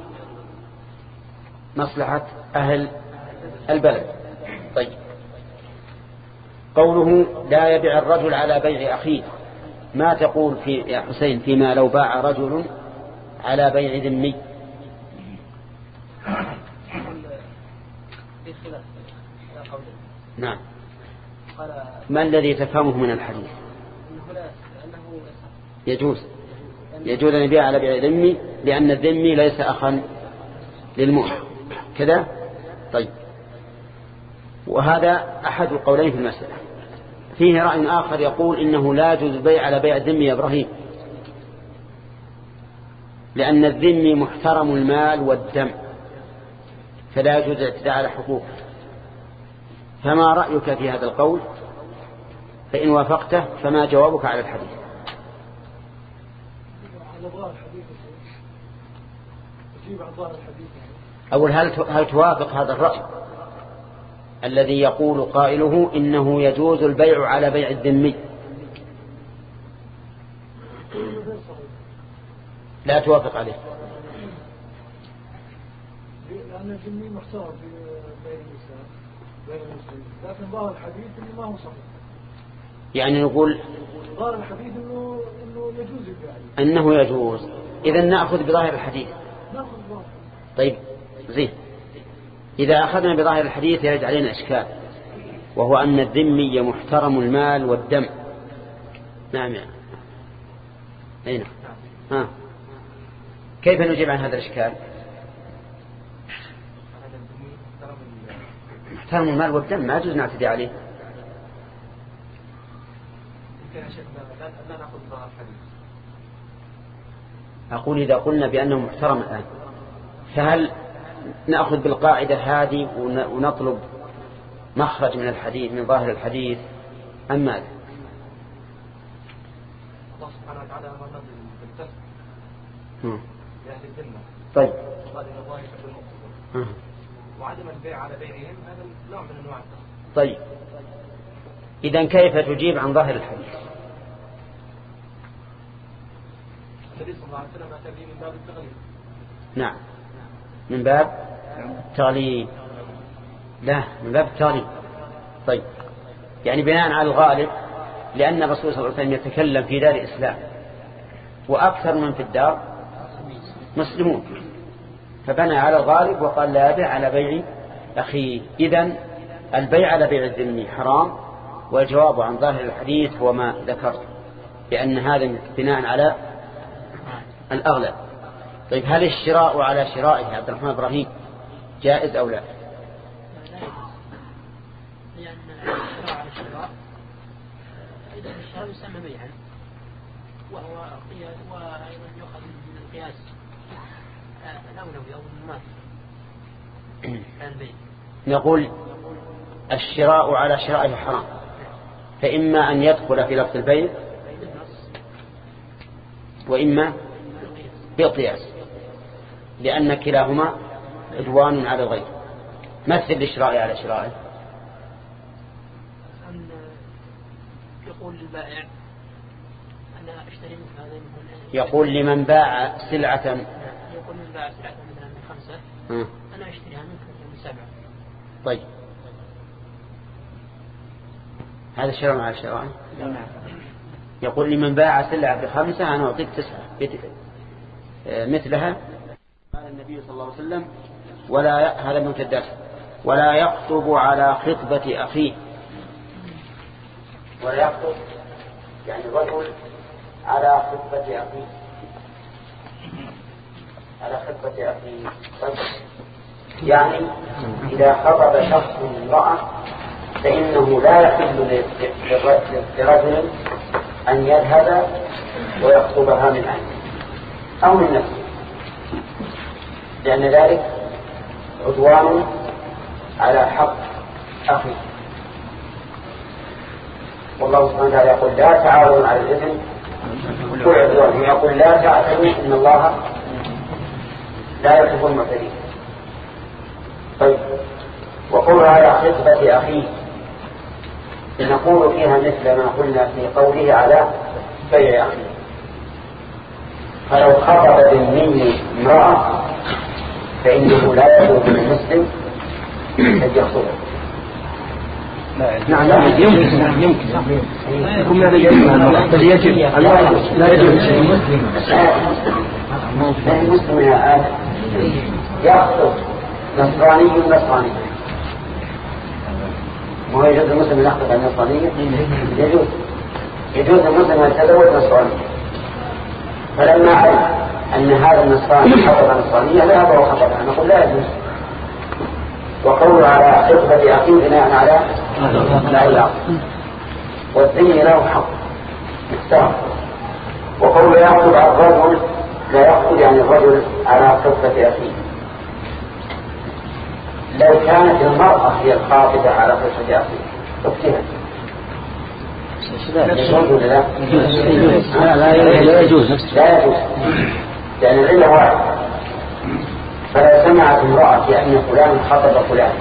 S1: مصلحة أهل البلد. طيب قوله لا يبيع الرجل على بيع أخيه، ما تقول في يا حسين فيما لو باع رجل على بيع ذمي؟ نعم. ما الذي تفهمه من الحديث؟ يجوز يجوز أن يبيع على بيع ذمي لأن الذمي ليس أخا للمؤمن كذا. طيب وهذا أحد القولين في المسألة. فيه رأي آخر يقول إنه لا يجوز البيع على بيع الذمي يا إبراهيم لأن الذمي محترم المال والدم فلا يجوز الاعتداء على حقوقه. فما رأيك في هذا القول؟ فإن وافقته فما جوابك على الحديث؟ أول هل هل توافق هذا الرأي الذي يقول قائله إنه يجوز البيع على بيع الذمي؟ لا توافق عليه
S4: لأن الذمي محترم في بين الإسلام بين المسلمين، لكن ظاهر الحديث إنه ما هو صحيح.
S1: يعني نقول
S4: ظاهر الحديث إنه إنه يجوز البيع.
S1: إنه يجوز. إذا نأخذ بظاهر الحديث.
S4: نأخذ بظاهر.
S1: طيب زين. إذا أخذنا بظاهر الحديث يرد علينا إشكال وهو أن الذمي محترم المال والدم. نعم يعني. أين ها كيف نجيب عن هذا الإشكال؟ محترم المال والدم ما يجوز نعتدي عليه. أقول إذا قلنا بأنه محترم الآن فهل نأخذ بالقاعدة هذه ونطلب مخرج من الحديث من ظاهر الحديث أم ماذا؟
S4: الله سبحانه وتعالى أمرنا بالكسب لأهل الذمة.
S1: طيب
S4: قال إن الله يحب المقسطين وعدم البيع على بيعهم هذا نوع من أنواع الكسب.
S1: طيب إذن كيف تجيب عن ظاهر الحديث؟
S4: النبي صلى الله عليه وسلم أتى به من باب التغليب.
S1: نعم من باب التغليب. لا من باب التغليب. طيب يعني بناء على الغالب لأن الرسول صلى الله عليه وسلم يتكلم في دار الإسلام وأكثر من في الدار مسلمون فبنى على الغالب وقال لا يبيع على بيع أخيه. إذن البيع على بيع الذمي حرام والجواب عن ظاهر الحديث هو ما ذكرت بأن هذا بناء على الأغلب. طيب هل الشراء على شرائه عبد الرحمن إبراهيم جائز أو لا؟
S2: لأن الشراء على الشراء إذا الشراء يسمى بيعا وهو قياس وأيضا يؤخذ من القياس الأولوي أو المماثل كان بيع.
S1: نقول الشراء على شرائه حرام فإما أن يدخل في لفظ البيع وإما بالقياس لأن كلاهما عدوان على الغير. مثل الشراء على شرائه
S2: أن يقول للبائع أنا أشتري مثل هذا
S1: يقول لمن باع سلعة
S2: يقول لمن باع سلعة مثلا من خمسة
S1: م.
S2: أنا أشتريها منك من سبعة.
S1: طيب هذا شراء على شرائه. يقول لمن باع سلعة بخمسة أنا أعطيك تسعة مثلها. قال النبي صلى الله عليه وسلم ولا هذا ممتدات ولا يخطب على خطبة أخيه. ولا يخطب يعني رجل على خطبة أخيه على خطبة أخي رجل، يعني إذا خطب شخص امرأة فإنه لا يحل لرجل أن يذهب ويخطبها من أهله أو من نفسه، لأن ذلك عدوان على حق أخي. والله سبحانه وتعالى يقول لا تعاونوا على الإثم والعدوان، ويقول لا تعتدوا إن الله لا يحب المعتدين. طيب، وقول على خطبة أخيه نقول فيها مثل ما قلنا في قوله على بيع أخيه. فلو خطب مني امرأة فإنه لا يجوز للمسلم أن يخطبه.
S5: نعم لا يمكن يمكن يكون هذا يجب بل يجب لا يجوز المسلم
S1: المسلم يا آدم يخطب نصراني نصراني، ما يجوز المسلم يخطب النصرانية؟ يجوز يجوز المسلم أن يتزوج نصراني. فلما علم أن هذا النصراني خطب نصرانية ذهب وخطبها، نقول لا يجوز. وقول على خطبة أخيه بناء على لا العقل والدين له حق مستوى. وقول يخطب الرجل لا يخطب يعني الرجل على خطبة أخيه. لو كانت المرأة هي الخاطبة على خطبة أخيه اختها يجوز ولا لا؟ لا يجوز لا يجوز لأن العلة واحدة. فلو سمعت امرأة بأن فلان خطب فلان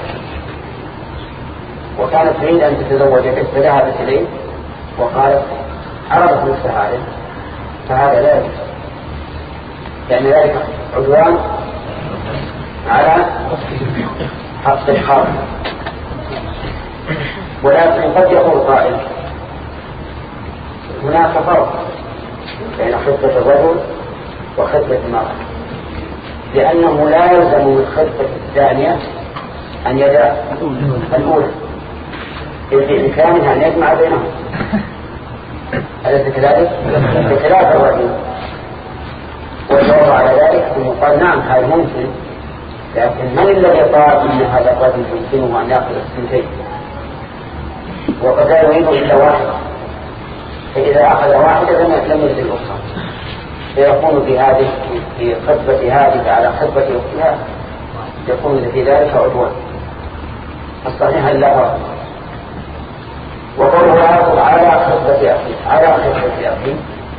S1: وكانت تريد أن تتزوج به فذهبت إليه وقالت عرضت نفسها عليه فهذا لا يجوز، لأن ذلك عدوان على حق الخاطب. ولكن قد يقول قائل هناك فرق بين خطبة الرجل وخطبة المرأة، لأنه لا يلزم من الخطبة الثانية أن يدع الأولى إذ بإمكانها أن يجمع بينهم. أليس كذلك؟ بخلاف الرجل. والجواب على ذلك ثم قال نعم هذا ممكن، لكن من الذي قال إن هذا الرجل يمكنه أن يأخذ السنتين وقد لا يريد إلا واحدة؟ فإذا أخذ واحدة لم يريد الأخرى فيكون في هذه في خطبة هذه على خطبة أختها يكون في ذلك عدوان. الصحيح لا. وقوله يعقب على خطبة أخيه على خطبة أخيه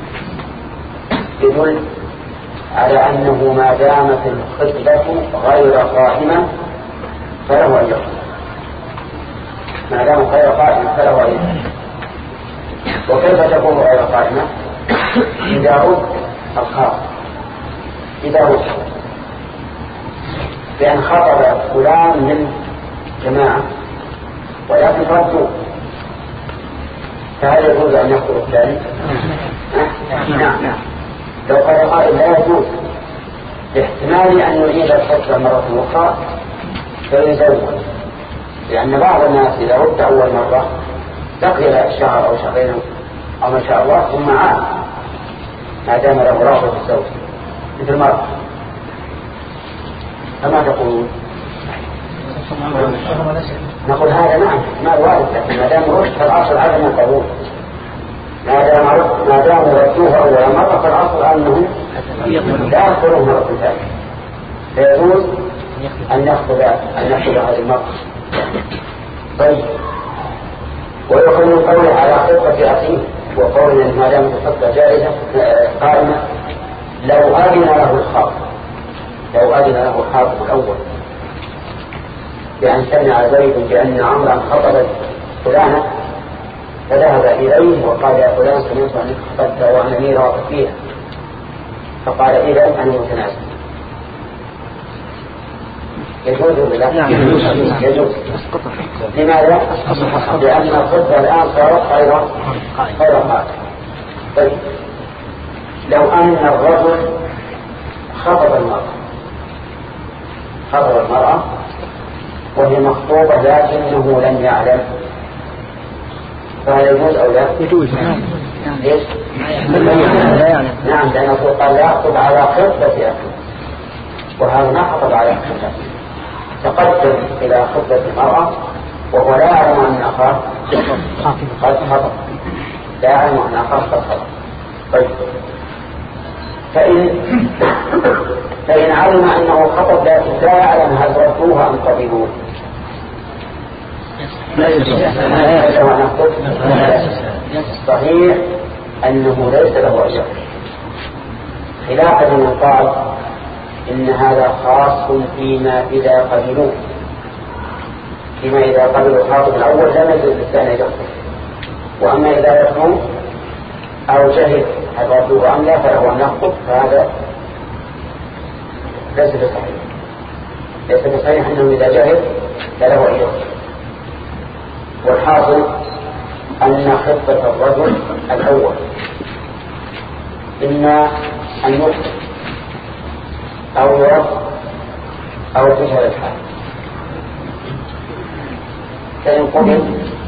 S1: يدل على أنه ما دامت الخطبة غير قائمة فله أن يخطب، ما دامت غير قائمة فله أن يخطب. وكيف تكون غير قائمة؟ إذا رد الخاطب إذا رد بأن خطب فلان من جماعة ولكن ردوا، فهل يجوز أن يخطب الثاني؟ نعم. لو قال قائل لا يجوز باحتمال أن يعيد الخطبة مرة أخرى فيزوج، لأن بعض الناس إذا رد أول مرة بقي شهر أو شهرين أو ما شاء الله ثم عاد ما دام له رغبة في الزوج مثل المرأة. فما تقولون؟ نقول هذا نعم ما الوارد، لكن ما دام رد فالأصل عدم القبول. ما دام رد ما دام ردوه أول مرة فالأصل أنهم لا يدخلون مرة ثانية، فيجوز أن يأخذ أن يأخذ هذه المرة. طيب، ويقول من قوله على خطبة أخيه وقول إن ما دامت الخطبة جائزة قائمة لو أذن له الخاطب لو أذن له الخاطب الأول بأن سمع زيد بأن عمرا خطبت فلانة فذهب إليه وقال يا فلان سمعت أنك خطبت وأنني راغب فيها، فقال إذا أنا متنازل. يجوز ولا يجوز؟ لماذا؟ لأن الخطبة الآن صارت غير غير قائمة. طيب، لو أن الرجل خطب المرأة خطب المرأة وهي مخطوبة لكنه لم يعلم فهل يجوز أو لا؟
S5: يجوز.
S1: ليش؟
S5: لا يعلم.
S1: نعم، لأنه قال لا يخطب على خطبة أخيه وهذا ما خطب على خطبة، تقدم إلى خطبة المرأة وهو لا يعلم أن أخاه قد خطب، لا يعلم أن أخاه قد خطب. طيب فإن فإن علم أنه خطب لكن لا يعلم هل ردوه أم قبلوه
S5: لا يجوز.
S1: صحيح أنه ليس له أجر، خلافا من قال إن هذا خاص فيما إذا قبلوه، فيما إذا قبلوا الخاطب الأول لم يجوز الثاني يدخل، وأما إذا يخطب أو جهل هل ردوه أم لا فله أن يخطب، فهذا ليس بصحيح. ليس بصحيح أنه إذا جهل فله أن يخطب. والحاصل أن خطة الرجل الأول إما أن يخطب أو يرد أو تجهل الحال، فإن قبل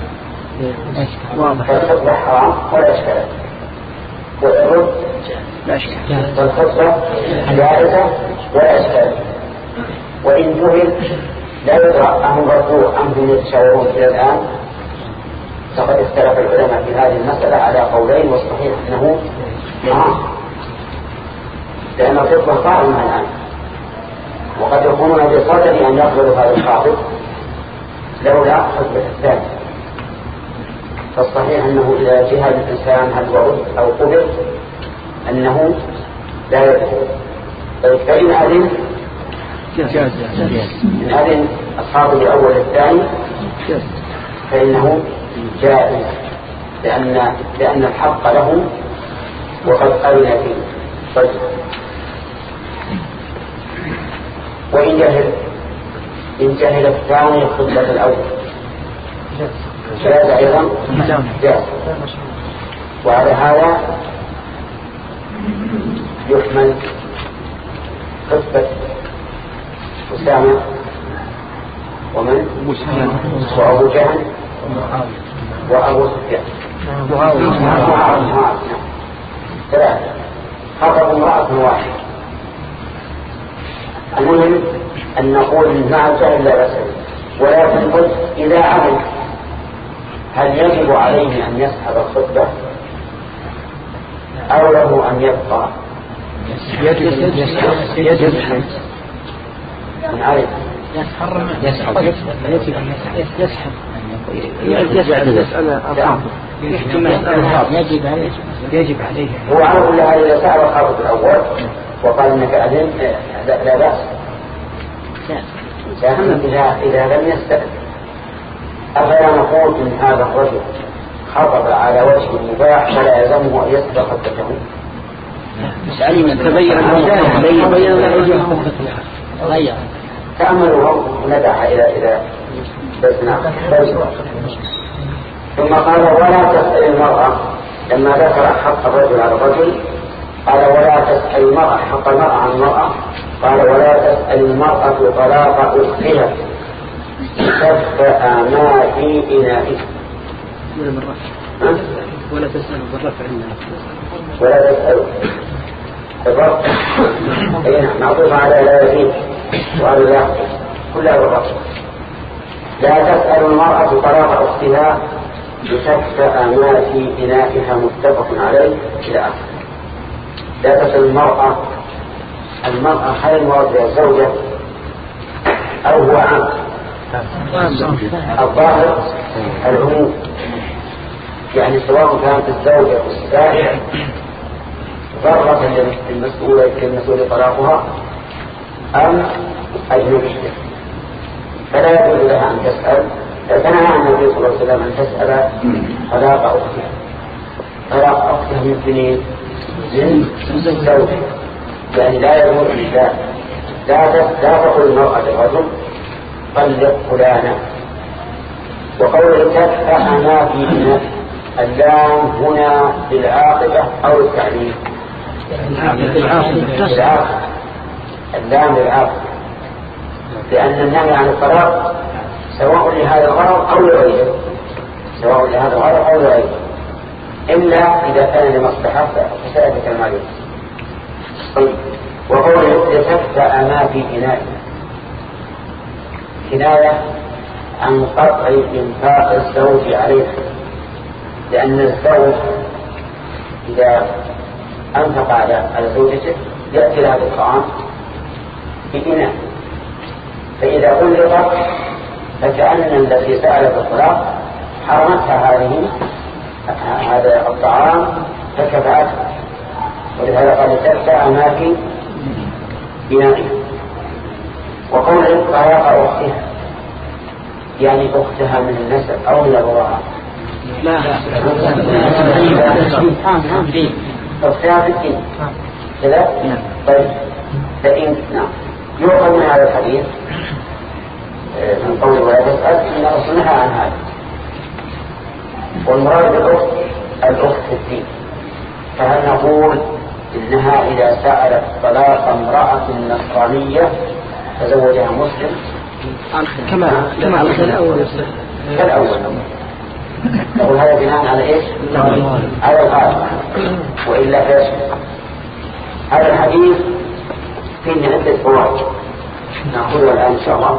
S1: فالخطبة حرام ولا إشكال، والرد فالخطبة جائزة ولا إشكال. وإن جهل لا يدرى أهم ردوه أم هم يتشاورون إلى الآن، فقد اختلف العلماء في هذه المسألة على قولين، والصحيح أنه نعم، لأن الخطبة قائمة الآن، وقد يكونون بصدد أن يقبلوا هذا الخاطب لولا خطبة الثاني. فالصحيح أنه إذا جهل الإنسان هل ورد أو قبل أنه لا يدخل. فإن أذن إن أذن الخاطب الأول الثاني فإنه جائز، لأن لأن الحق له وقد قرن فيه. طيب وإن جهل إن جهل الثاني خطبة الأول جاز أيضا جاز. وعلى هذا يحمل خطبة أسامة ومن وأبو جهل وأبو سفيان ثلاثة خطب امرأة واحدة. المهم أن نقول مع الجهل لا بأس، ولكن قل إذا علم هل يجب عليه أن يسحب الخطبة أو له أن يبقى؟
S5: يجب يجب
S1: من عارف
S5: يسحب يسحب يجب أن يسحب يسحب يسأل يجب عليه يجب عليه.
S1: هو على كل حال إذا سأل الخاطب الأول وقال إنك أذن لا بأس، إذا إذا لم يستأذن. أفلا نقول إن هذا الرجل خطب على وجه مباح فلا يلزمه أن يسبق خطبته؟
S5: مش علم تبين تبين تبين لا يجوز غير
S1: تأملوا وندعها إلى إلى بسنا. ثم قال ولا تسأل المرأة، لما ذكر حق الرجل على الرجل قال ولا تسأل المرأة حق المرأة عن المرأة، قال ولا تسأل المرأة طلاق أختها تبقى ما في إنائه
S5: ولا تسأل بالرفع
S1: ولا تسأل بالرفع معطوف على لا يزيد وعلى لا كلها بالرفع. لا تسأل المرأة طلاق أختها لتكفأ ما في إنائها متفق عليه إلى آخره. لا تسأل المرأة المرأة هل المرأة هي الزوجة أو هو عام؟ الظاهر العموم، يعني سواء كانت الزوجة السائع ضرة للمسؤول للمسؤول طلاقها أم أجنبية، فلا يجوز لها أن تسأل. فنهى عن النبي صلى الله عليه وسلم أن تسأل طلاق أختها. طلاق أختها من سنين من الزوجة، يعني لا يجوز لا لا تقول المرأة للرجل طلق فلانا. وقول تكفأ ما في إناء اللام هنا للعاقبة أو التعليم؟ للعاقبة. اللام للعاقبة، لأن النهي عن الطلاق سواء لهذا الغرض أو لغيره، سواء لهذا الغرض أو لغيره، إلا إذا كان لمصلحة فسألة المالية. طيب وقوله لتفتأ ما في إناء كناية عن قطع إنفاق الزوج عليها، لأن الزوج إذا أنفق على زوجته يأتي لها بالطعام في إناء، فإذا ألقت فكأن التي سألت الطلاق حرمتها هذه هذا الطعام فكفأتها، ولهذا قال تفتأ ما في إنائها. وقول طلاق أختها يعني أختها من النسب أو من الرضاعة.
S5: لا
S1: أختها في الدين كذا. طيب فإن نعم يؤخذ من هذا الحديث من قول ولا تسأل إن الرسول نهى عن هذا، والمراد بالأخت الأخت في الدين. فهل نقول إنها إذا سألت طلاق امرأة نصرانية تزوجها مسلم
S5: كما كما على الأول
S1: كالأول؟ نقول هذا بناء على إيش؟ على الغالب، وإلا فيش. هذا الحديث فيه عدة فوائد نأخذها الآن إن شاء الله.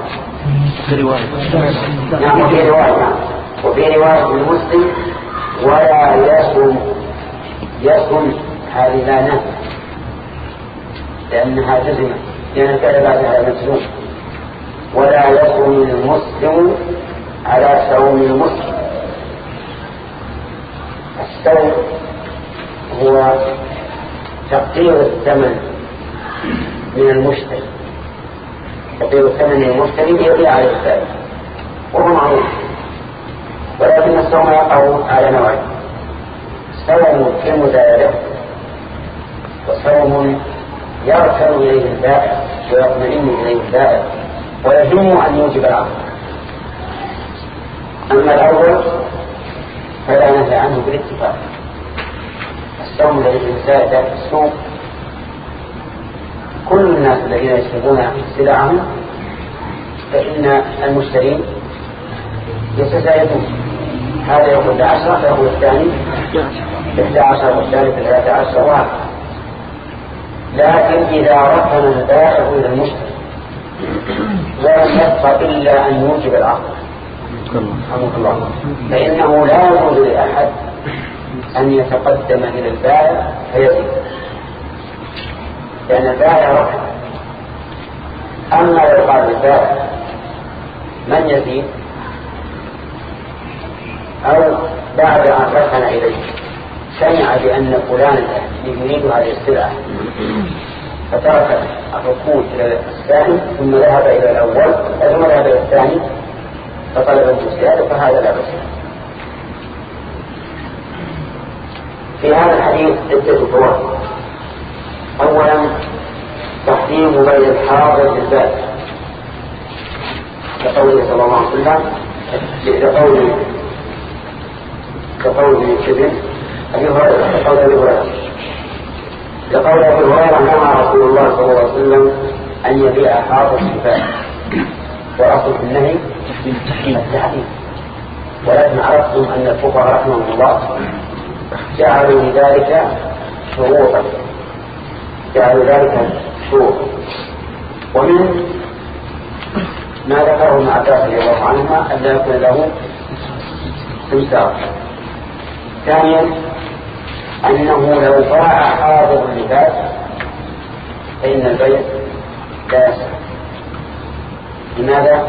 S1: نعم وفي رواية نعم وفي رواية المسلم ولا يصم يصم هذه لا نهي لأنها جزمة، لأن الفعل بعدها مجزوم. ولا يصوم المسلم على صوم المسلم. الصوم هو تقدير الثمن من المشتري، تقدير الثمن من المشتري يبيع على البائع وهو معروف. ولكن الصوم يقع على نوعين: صوم في مزايدة، وصوم يركن إليه البائع ويطمئن إليه البائع ويهم أن يوجب العقد. أما الأول فلا نهي عنه بالاتفاق. الصوم الذي يزايد في السوق كل الناس الذين يشترون سلعهم فإن المشترين يتزايدون، هذا يقول عشرة فيقول الثاني إحدى عشر والثالث ثلاثة عشر وهكذا. لكن إذا ركن البائع إلى المشتري ولم يبق إلا أن يوجب العقد فإنه لا يجوز لأحد أن يتقدم إلى البائع فيزيد، لأن البائع ركن. أما لو قال البائع من يزيد أو بعد أن ركن إليه سمع بأن فلان يريد هذه السلعة فترك الركون إلى الثاني ثم ذهب إلى الأول ثم ذهب إلى الثاني فطلب الزيادة فهذا لا بأس. في هذا الحديث عدة فوائد. أولا تحريم بيع الحاضر بالبائع لقوله صلى الله عليه وسلم لقوله كقول ابن أبي هريرة لقول أبي هريرة لقول أبي هريرة نهى رسول الله صلى الله عليه وسلم أن يبيع حاضر بالبائع، وأصل في النهي التحريم. ولكن عرفتم أن الفقهاء رحمهم الله جعلوا لذلك شروطا جعلوا ذلك شروطا ومن ما ذكره ابن عباس رضي الله عنهما أن لا يكون له سمسار. ثانيا أنه لو باع حاضر اللباس فإن البيع لا يصح. لماذا؟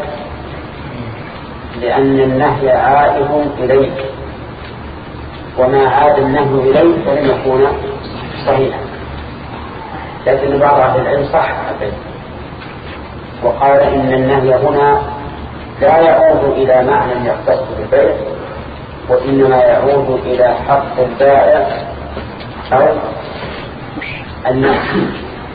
S1: لأن النهي عائد إليه، وما عاد النهي إليه فلن يكون صحيحا. لكن بعض أهل العلم صح البيع وقال إن النهي هنا لا يعود إلى معنى يختص بالبيع، وإنما يعود إلى حق البائع أو النهي.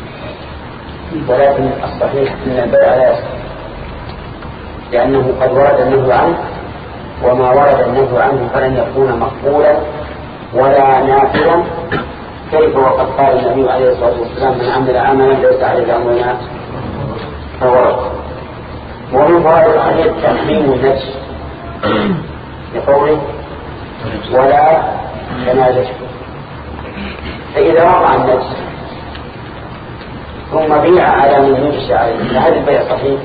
S1: ولكن الصحيح أن البيع لا يصح، لأنه قد ورد النهي عنه، وما ورد النهي عنه فلن يكون مقبولا ولا نافذا. كيف وقد قال النبي عليه الصلاة والسلام من عمل عملا ليس عليه أمرنا فهو رد. ومن فوائد الحديث تحريم النجس لقوله ولا تناجشوا. فإذا وقع النجس ثم بيع على من ينشأ عليه، فهذا البيع صحيح؟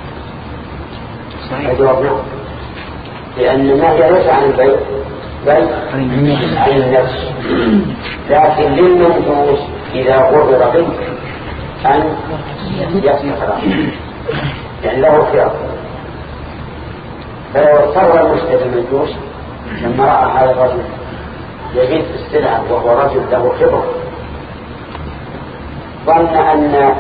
S5: صحيح.
S1: الجواب نعم، لأن النهي ليس عن البيع بل عن النفس. لكن للمنجوس إذا غرر به أن يفسخ، يعني له خيار. فلو اضطر المشتري المنجوس لما رأى هذا الرجل يبيع السلعة وهو رجل له خبرة، ظن أن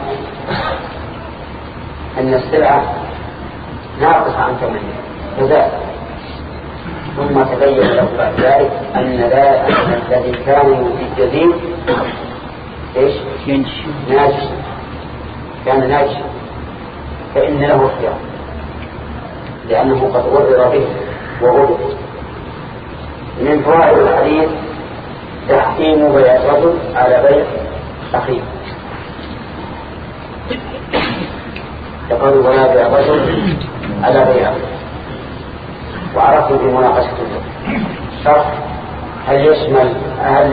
S1: أن السلعة ناقصة عن ثمنها فزاد، ثم تبين له بعد ذلك أن لا أن الذي كان يزيد إيش؟ ناجس، كان ناجسا، فإن له اختيار لأنه قد غرر به وغرر. من فوائد الحديث تحكيم بيع الرجل على بيع أخيه، يقول ولا بيع الرجل على بيع أخيه. وعرفوا في مناقشة الشرح هل يشمل هل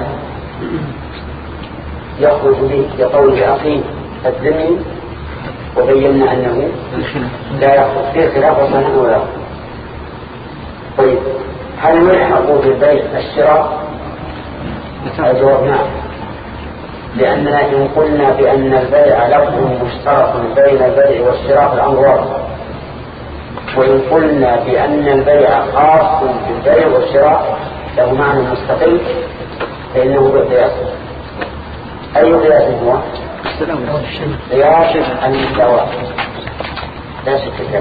S1: يخرج به بقول أخيه الذمي، وبينا أنه لا يخرج فيه خلاف وصنع ولا يخرج. طيب هل يلحق بالبيع الشراء؟ الجواب نعم، لأننا إن قلنا بأن البيع لفظ مشترك بين البيع والشراء الأمر واضح، وإن قلنا بأن البيع خاص بالبيع والشراء له معنى مستقل فإنه بالقياس. أي قياس هو؟ قياس المساواة لا شك فيه.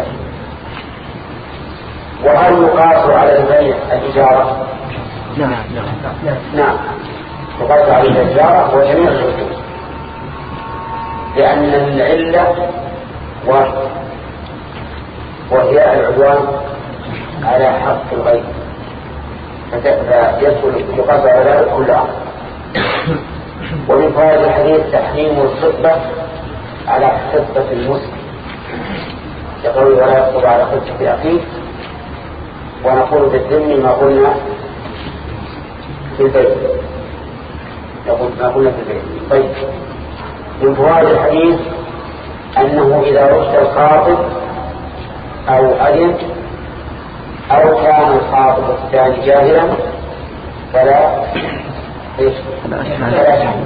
S1: وهل يقاس على البيع الإجارة؟
S5: نعم نعم
S1: نعم يقاس على الإجارة وجميع الشروط، لأن العلة واحدة وهي العدوان على حق الغير، فيدخل يقاس على ذلك كل أمر. ومن فوائد الحديث تحريم الخطبة على خطبة المسلم، يقول ولا يخطب على خطبة أخيه، ونقول بالذم ما قلنا في البيت، يقول ما قلنا في البيت. طيب من فوائد الحديث أنه إذا رشد الخاطب أو أذن أو كان الخاطب الثاني جاهلا فلا إيش؟ فلا شيء،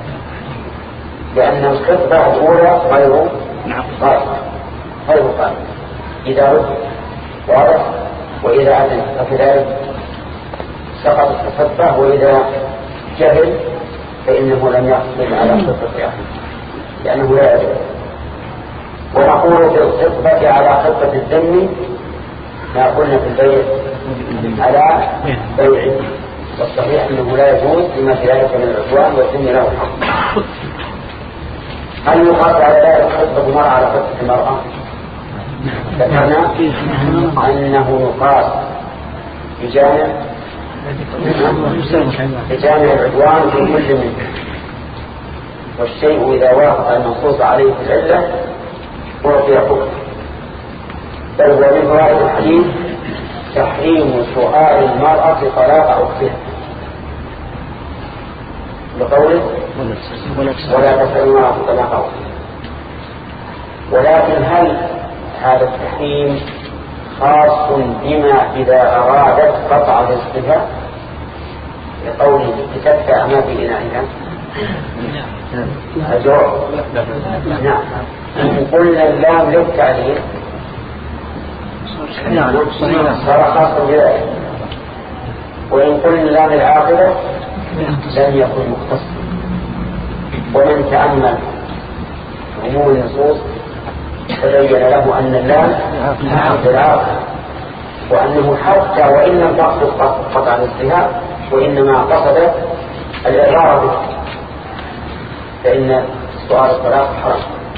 S1: لأن الخطبة الأولى غير قائم غير قائم إذا رشد واضح، وإذا أذن فكذلك سقط الخطبة، وإذا جهل فإنه لم يحصل على خطبة أخيه لأنه لا يدري. ونقول في الخطبة على خطبة الذم ما قلنا في البيع على بيعه، والصحيح أنه لا يجوز لما في ذلك من العدوان والذم له الحق. هل يقاس على ذلك خطبة المرأة على خطبة المرأة؟ ذكرنا أنه يقاس بجانب بجانب العدوان في كل منه، والشيء إذا وافق المنصوص عليه في العلة هو في حكم. بل هو من فوائد الحديث تحريم سؤال المرأة طلاق أختها بقوله ولا تسأل المرأة طلاق أختها. ولكن هل هذا التحريم خاص بما إذا أرادت قطع رزقها لقوله كتبت ما في إنائها؟ الجواب نعم. إن قلنا اللام للتعليل صار خاصا بذلك، وإن قلنا اللام العاقبة لم يكن مختصا. ومن تأمل عموم النصوص تبين له أن اللام العاقبة، وأنه حتى وإن لم تقصد قطع الانتهاء وإنما قصد الإضرار به، فإن سؤال الطلاق حرام.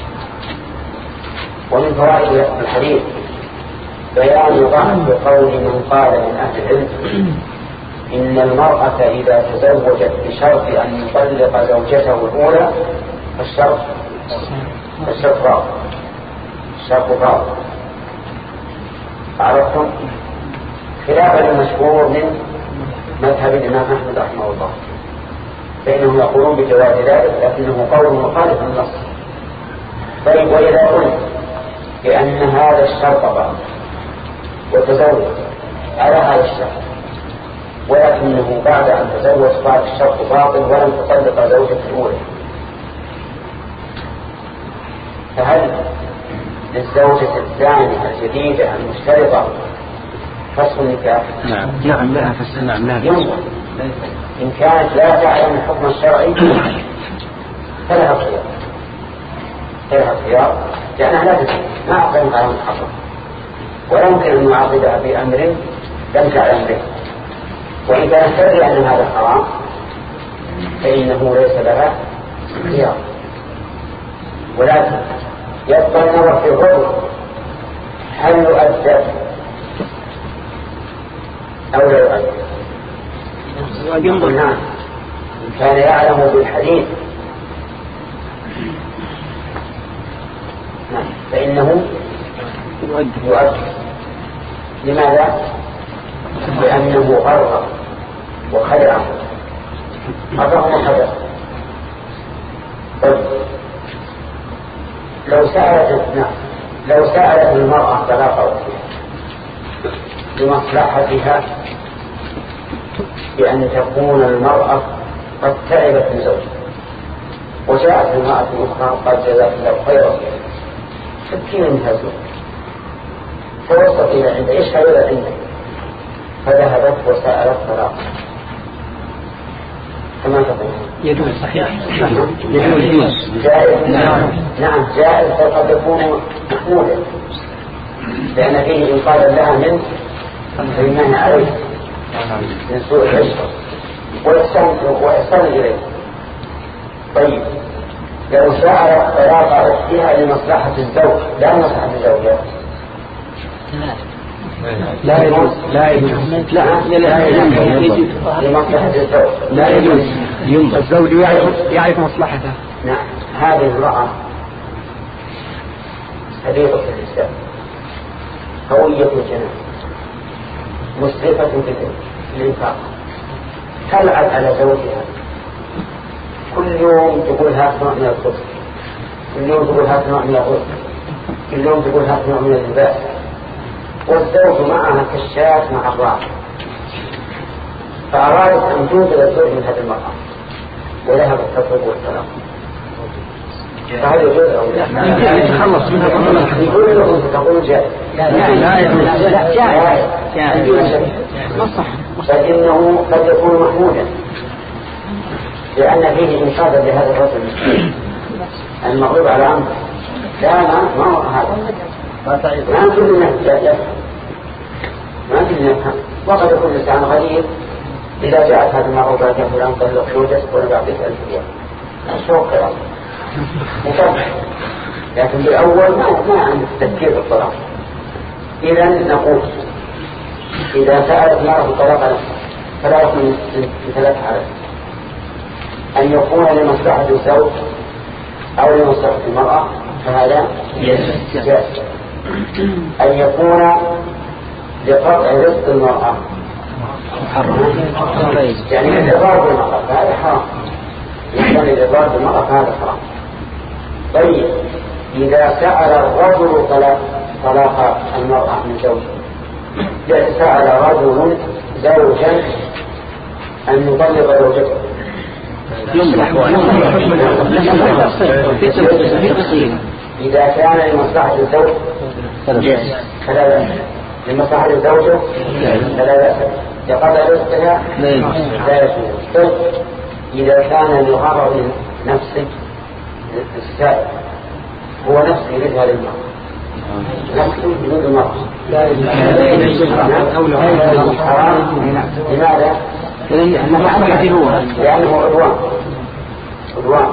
S1: ومن فوائد الحديث بيان ضعف قول من قال من أهل العلم إن المرأة إذا تزوجت بشرط أن يطلق زوجته الأولى فالشرط الشرط راض الشرط راض عرفتم؟ خلافا المشهور من مذهب الإمام أحمد رحمه الله، فإنهم يقولون بجواز ذلك، لكنه قول مخالف للنص، طيب وإذا قلت بأن هذا الشرط باطل وتزوج على هذا الشرط ولكنه بعد أن تزوج صار الشرط باطل ولم تطلق زوجته الأولى، فهل للزوجة الثانية الجديدة المشترطة فسخ النكاح؟
S5: نعم نعم لها فسخ. نعم لها
S1: ينظر إن كانت لا تعلم الحكم الشرعي فلها خيار، فلها خيار لأنها لا تدري ما أقدم على الحكم، ولا يمكن أن يعاقبها بأمر لم تعلم به. وإن كانت تدري أن هذا حرام فإنه ليس لها خيار، ولكن يبقى النظر في الغرب هل يؤدب أو لا يؤدب. نعم إن كان يعلم بالحديث نعم فإنه يؤدب. لماذا؟ لأنه غرر وخدع غرر وخدع. طيب لو سألت نعم لو سألت المرأة طلاق أختها لمصلحتها بأن تكون المرأة قد تعبت من زوجها، وجاءت المرأة الأخرى قد جزاك الله خيرا تبكي من هزوج فوصلت إلى عند إيش هذا عندك، فذهبت وسألت طلاق كما تقول
S5: يجوز. صحيح
S1: يجوز جائز. نعم نعم جائز فقد يكون محمودا لأن فيه إنقاذا لها من فإنها عليه من سوء العشرة وإحسان إليه. طيب لو سألت طلاق أختها لمصلحة الزوج لا مصلحة الزوجة
S5: لا يجوز لا يجوز لا لا يجوز
S1: لمصلحة الزوج
S5: لا يجوز. الزوج يعرف يعرف مصلحته.
S1: نعم هذه المرأة صديقة الإسلام قوية الجنان مسرفة في الإنفاق تلعب على زوجها كل يوم تقول هات نوع من الخبز، كل يوم تقول هات نوع من الغرب، كل يوم تقول هات نوع من اللباس، والزوج معها كالشاة مع الراعي. فأرادت أن تنقذ الزوج من هذه المرأة وذهبت تطلب والسلام. فهل يجوز أو لا؟
S5: يتخلص منها
S1: يقول لهم تقول جائز.
S5: لا لا لا جائز جائز مصح.
S1: فإنه قد يكون محمودا لأن فيه إنقاذا لهذا الرجل المغلوب على أمره. لا ما ما هو هذا ما كلنا يفهم ما كلنا يفهم. وقد يكون الإنسان غريب إذا جاءت هذه المرة وقالت يا فلان طلق زوجك ولا بعطيك ألف ريال شوق كلام مكبح، لكن بالأول ما ما عندك تفكير بالطلاق. إذا نقول إذا سألت مرة طلاق فلا يكون من ثلاث حالات: أن يكون لمصلحة الزوج أو لمصلحة المرأة فهذا جائز. أن يكون لقطع رزق المرأة يعني الإضرار بالمرأة فهذا حرام، يكون الإضرار بالمرأة فهذا حرام. طيب إذا سأل الرجل طلاق طلاق المرأة من زوجها، سأل رجل زوجا أن يطلق زوجته إذا كان لمصلحة الزوج فلا بأس، لمصلحة الزوجة فلا بأس، لقطع رزقها لا يجوز. إذا كان لغرض نفسه السائل هو نفسه يريدها للمرأة نفسه يريد المرأة لا يجوز حرام. لماذا؟ لأنه عدوان عدوان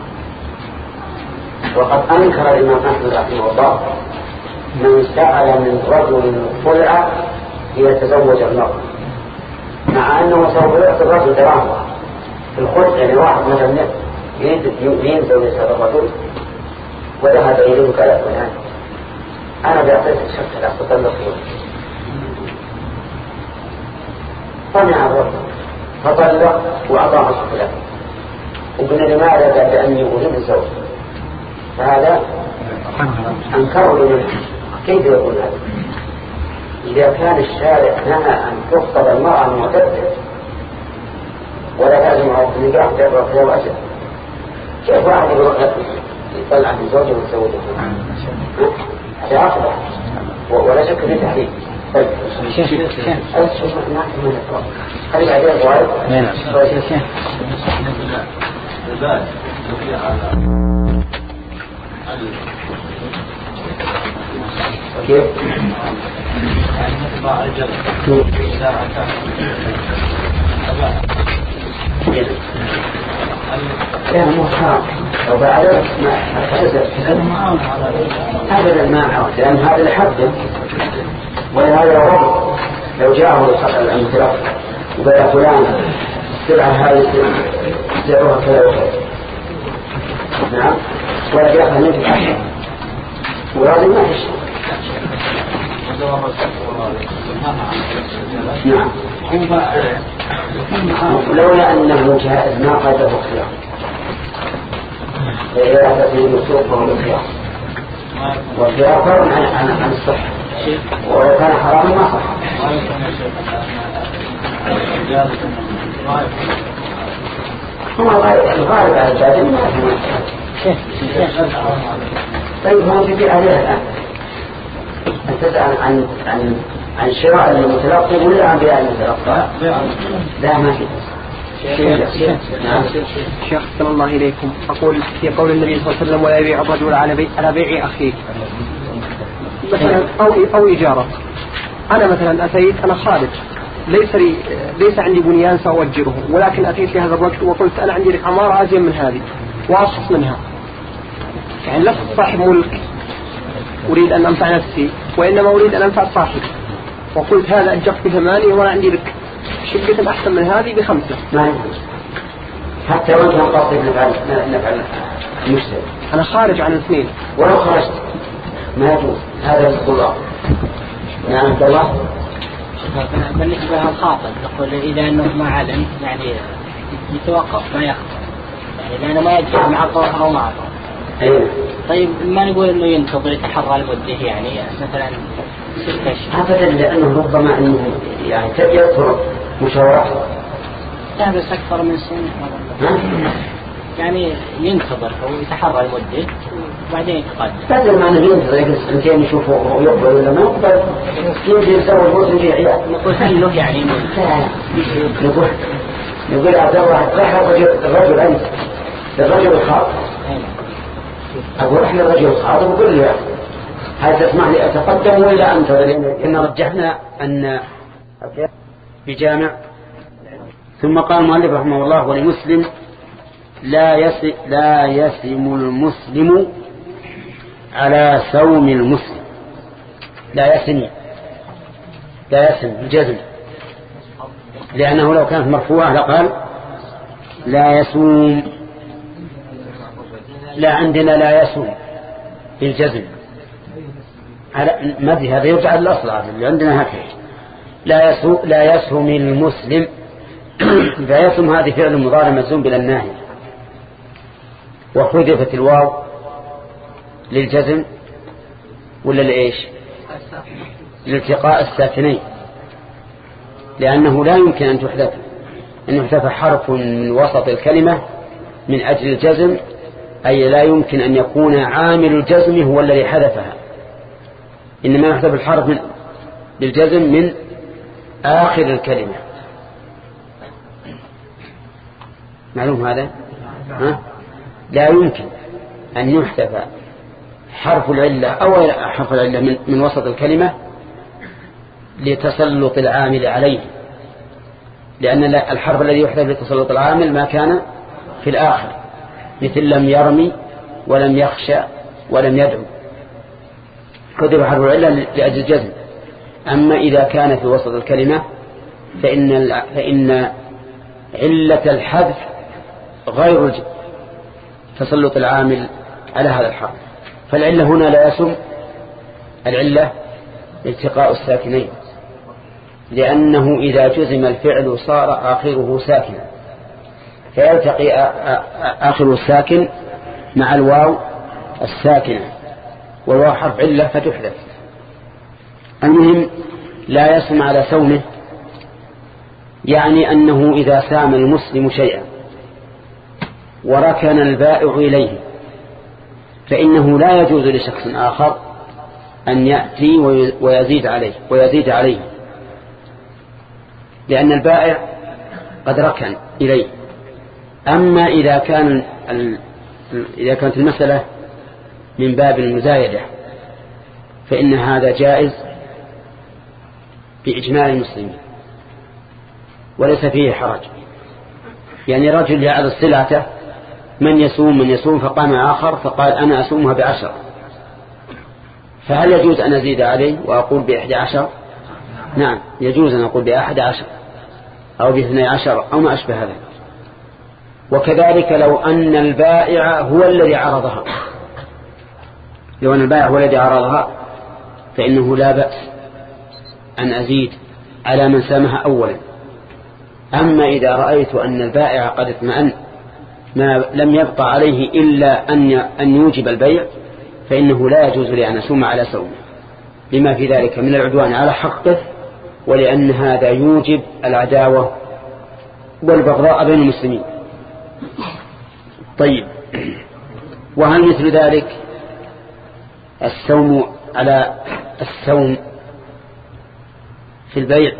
S1: وقد أنكر الإمام أحمد رحمه الله من سأل من رجل خلع ليتزوج المرأة مع أنه سوف يعطي الرجل دراهم في الخلع. يعني واحد مثلا ينزل يسأل الرجل وذهب إليه قال الآن أنا بأعطيك الشرط لا تطلق طمع الرجل فطلق وأعطاه الخلع وقلنا لماذا؟ قال لأني أريد الزوج، فهذا أنكروا إليه. كيف يقول هذا؟ إذا كان الشارع نهى أن تخطب المرأة المعتدة ولا لازم على النكاح تعبر فيها وأجل، كيف واحد يطلع من زوجه ويتزوجه؟ هذا عقبة ولا شك في تحريم. طيب شيخ شيخ شيخ نحن من الأطراف هل بعدين الغوائب؟ نعم شيخ البال يطلع على كيف؟ يعني نطبع الجبل ساعة كان مو حرام لو بعدت ما أبدا ما عود لأن هذا الحد ولهذا الرب لو جاءه المتلقى وقال فلان سبعة هذه سعرها كذا وكذا نعم ولا جاءها منك عشر وهذا ما فيش نعم لولا أنه جائز ما قاده الخيار فإذا أتت النصوص فهو الخيار والخيار فرق عن عن الصحة ولو كان حراما ما صح. الغالب على الجاهل ما في. طيب هم في عليها الآن أن تسأل عن عن عن شراء المتلقي ولا عن بيع المتلقى؟ لا ما في.
S5: شيخ صلى الله إليكم أقول في قول النبي صلى الله عليه وسلم ولا يبيع الرجل على بيع على بيع أخيه مثلا أو أو إجارة. أنا مثلا أتيت أنا خالد ليس لي ليس عندي بنيان سأؤجره ولكن أتيت لهذا الرجل وقلت أنا عندي لك عمارة أزين من هذه وأصف منها يعني لست صاحب ملك أريد أن أنفع نفسي وإنما أريد أن أنفع صاحبي وقلت هذا أجرت بثمانية وأنا عندي لك شقة أحسن من هذه بخمسة
S1: ما يجوز حتى لو كان قصدي نفعل نفعل مشتري.
S5: أنا خارج عن الاثنين
S1: ولو خرجت ما يجوز هذا الضرر. نعم الله.
S2: بالنسبة للخاطب نقول إذا أنه ما علم يعني يتوقف ما يخطب يعني لأنه ما يجب مع الظهر أو مع الظهر.
S1: أيه.
S2: طيب ما نقول إنه ينتظر يتحرى المدة يعني مثلا ستة أشهر.
S1: أبدا لأنه ربما إنه يعني يذكر مشاورات.
S2: لا بس أكثر من سنة يعني ينتظر ويتحرى المدة وبعدين يتقدم.
S1: بدل ما نبي ينتظر يجلس سنتين يشوفه ويقبل ولا ما يقبل يمكن يسوي الموسم في عيال.
S2: نقول هل له يعني
S1: نقول نقول عبد الله راح الرجل الرجل أنت الرجل الخاطب. أقول إحنا الرجل الخاطب وقل له هل تسمح لي أتقدم ولا أنتظر؟ إن رجحنا أن بجامع. ثم قال المؤلف رحمه الله ولمسلم لا يسم لا يسم المسلم على سوم المسلم. لا يسم لا يسم الجزم لأنه لو كانت مرفوعة لقال لا يسوم. لا عندنا لا يسوم بالجزم على مدي هذا يرجع للأصل اللي عندنا هكذا لا يسوم لا يسوم المسلم. فيسوم هذه فعل مضارع مجزوم بلا الناهي وحذفت الواو للجزم ولا لإيش لالتقاء الساكنين لأنه لا يمكن أن تحذف أن يحذف حرف من وسط الكلمة من أجل الجزم أي لا يمكن أن يكون عامل الجزم هو الذي حذفها إنما يحذف الحرف من للجزم من آخر الكلمة. معلوم هذا ها؟ لا يمكن أن يحذف حرف العلة أو حرف العلة من, من وسط الكلمة لتسلط العامل عليه لأن الحرف الذي يحذف لتسلط العامل ما كان في الآخر مثل لم يرمي ولم يخشى ولم يدعو حذف حرف العلة لأجل الجزم. أما إذا كان في وسط الكلمة فإن, فإن علة الحذف غير تسلط العامل على هذا الحرف. فالعلة هنا لا يسم العلة التقاء الساكنين لأنه إذا جزم الفعل صار آخره ساكنا فيلتقي آخر الساكن مع الواو الساكنة والواو حرف علة فتحذف. المهم لا يصوم على صومه، يعني أنه إذا سام المسلم شيئا وركن البائع إليه فإنه لا يجوز لشخص آخر أن يأتي ويزيد عليه ويزيد عليه لأن البائع قد ركن إليه. أما إذا كان إذا كانت المسألة من باب المزايدة فإن هذا جائز بإجماع المسلمين وليس فيه حرج. يعني رجل يعرض سلعته من يصوم من يصوم فقام آخر فقال أنا أصومها بعشر، فهل يجوز أن أزيد عليه وأقول بإحدى عشر؟ نعم يجوز أن أقول بأحد عشر أو باثني عشر أو ما أشبه هذا. وكذلك لو أن البائع هو الذي عرضها لو أن البائع هو الذي عرضها فإنه لا بأس أن أزيد على من سامها أولا. أما إذا رأيت أن البائع قد اطمأن ما لم يبقى عليه إلا أن أن يوجب البيع فإنه لا يجوز لي أن أصوم على صومه لما في ذلك من العدوان على حقه، ولأن هذا يوجب العداوة والبغضاء بين المسلمين. طيب، وهل مثل ذلك الصوم على الصوم في البيع؟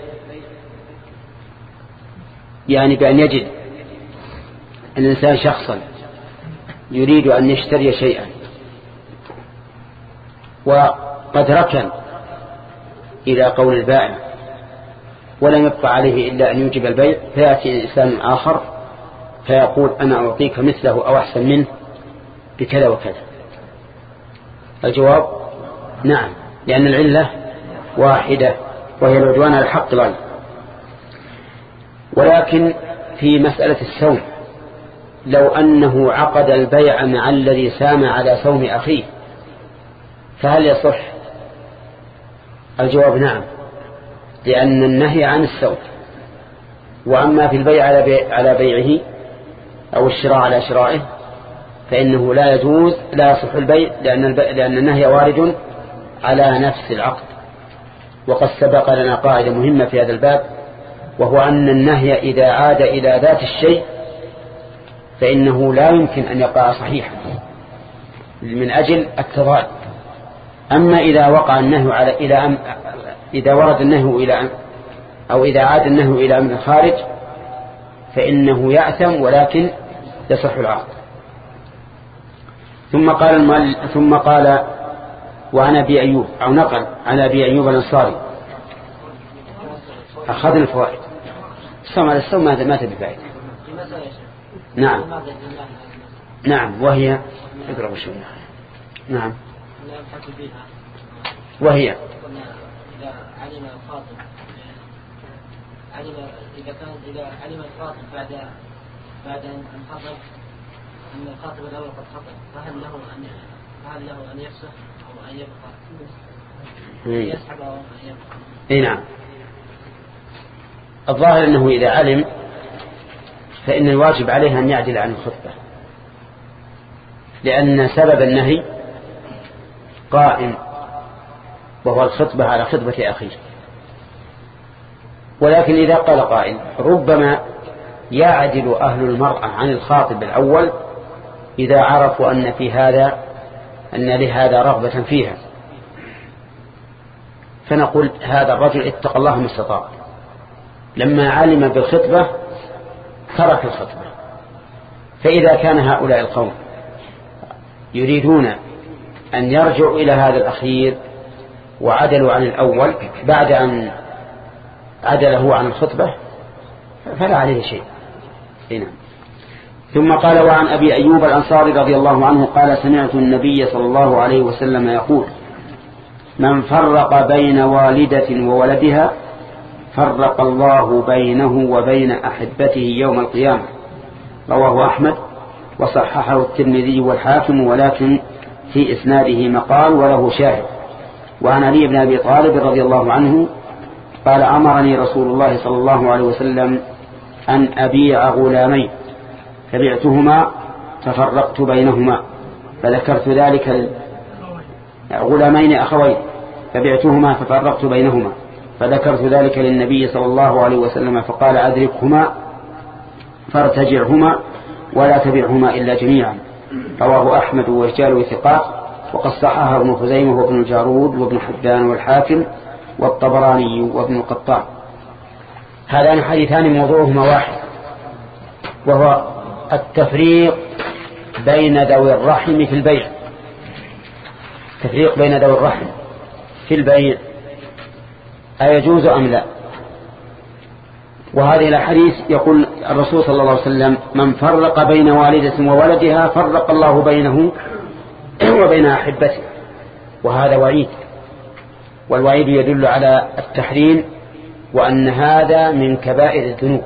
S1: يعني بأن يجد الإنسان شخصا يريد أن يشتري شيئا وقد ركن إلى قول البائع ولم يبقى عليه إلا أن يوجب البيع، فيأتي إنسان آخر فيقول أنا أعطيك مثله أو أحسن منه بكذا وكذا. الجواب نعم، لأن العلة واحدة وهي العدوان على الحق الغير. ولكن في مسألة الصوم لو أنه عقد البيع مع الذي سام على صوم أخيه فهل يصح؟ الجواب نعم، لأن النهي عن الصوم. وأما في البيع على, بيع على بيعه أو الشراء على شرائه فإنه لا يجوز لا يصح البيع لأن, البيع لأن النهي وارد على نفس العقد. وقد سبق لنا قاعدة مهمة في هذا الباب، وهو أن النهي إذا عاد إلى ذات الشيء فإنه لا يمكن أن يقع صحيحا من أجل التضاد. أما إذا وقع النهي على إلى أم إذا ورد النهي إلى أم أو إذا عاد النهي إلى أمر خارج فإنه يأثم ولكن يصح العقد. ثم قال المؤلف ثم قال وعن أبي أيوب أو نقل عن أبي أيوب الأنصاري أخذ الفوائد. الصوم على الصوم ماذا ما تبي فائدة. نعم نعم وهي اقرأ شوية. نعم وهي
S2: إذا علم الخاطب علم إذا كان إذا علم الخاطب بعد بعد أن خطب أن الخاطب الأول قد خطب فهل له أن فهل له أن يفسخ أو أن يبقى يسحب أو أن يبقى؟
S1: إيه نعم. الظاهر أنه إذا علم فإن الواجب عليه أن يعدل عن الخطبة، لأن سبب النهي قائم وهو الخطبة على خطبة أخيه. ولكن إذا قال قائل ربما يعدل أهل المرأة عن الخاطب الأول إذا عرفوا أن في هذا أن لهذا رغبة فيها، فنقول هذا الرجل اتقى الله ما استطاع، لما علم بالخطبة ترك الخطبة. فإذا كان هؤلاء القوم يريدون أن يرجعوا إلى هذا الأخير وعدلوا عن الأول بعد أن عدله عن الخطبة فلا عليه شيء. هنا. ثم قال وعن أبي أيوب الأنصاري رضي الله عنه قال سمعت النبي صلى الله عليه وسلم يقول من فرق بين والدة وولدها فرق الله بينه وبين أحبته يوم القيامة. رواه أحمد وصححه الترمذي والحاكم ولكن في إسناده مقال وله شاهد. وعن علي بن أبي طالب رضي الله عنه قال أمرني رسول الله صلى الله عليه وسلم أن أبيع غلامين فبعتهما ففرقت بينهما فذكرت ذلك ال... غلامين أخوين فبعتهما ففرقت بينهما فذكرت ذلك للنبي صلى الله عليه وسلم فقال أدركهما فارتجعهما ولا تبعهما إلا جميعا. رواه أحمد ورجاله ثقات وقد صححه ابن خزيمة وابن الجارود وابن حبان والحاكم والطبراني وابن القطان. هذان حديثان موضوعهما واحد وهو التفريق بين ذوي الرحم في البيع. تفريق بين ذوي الرحم في البيع أيجوز أم لا؟ وهذه الحديث يقول الرسول صلى الله عليه وسلم من فرق بين والدة وولدها فرق الله بينه وبين أحبته، وهذا وعيد، والوعيد يدل على التحريم وأن هذا من كبائر الذنوب.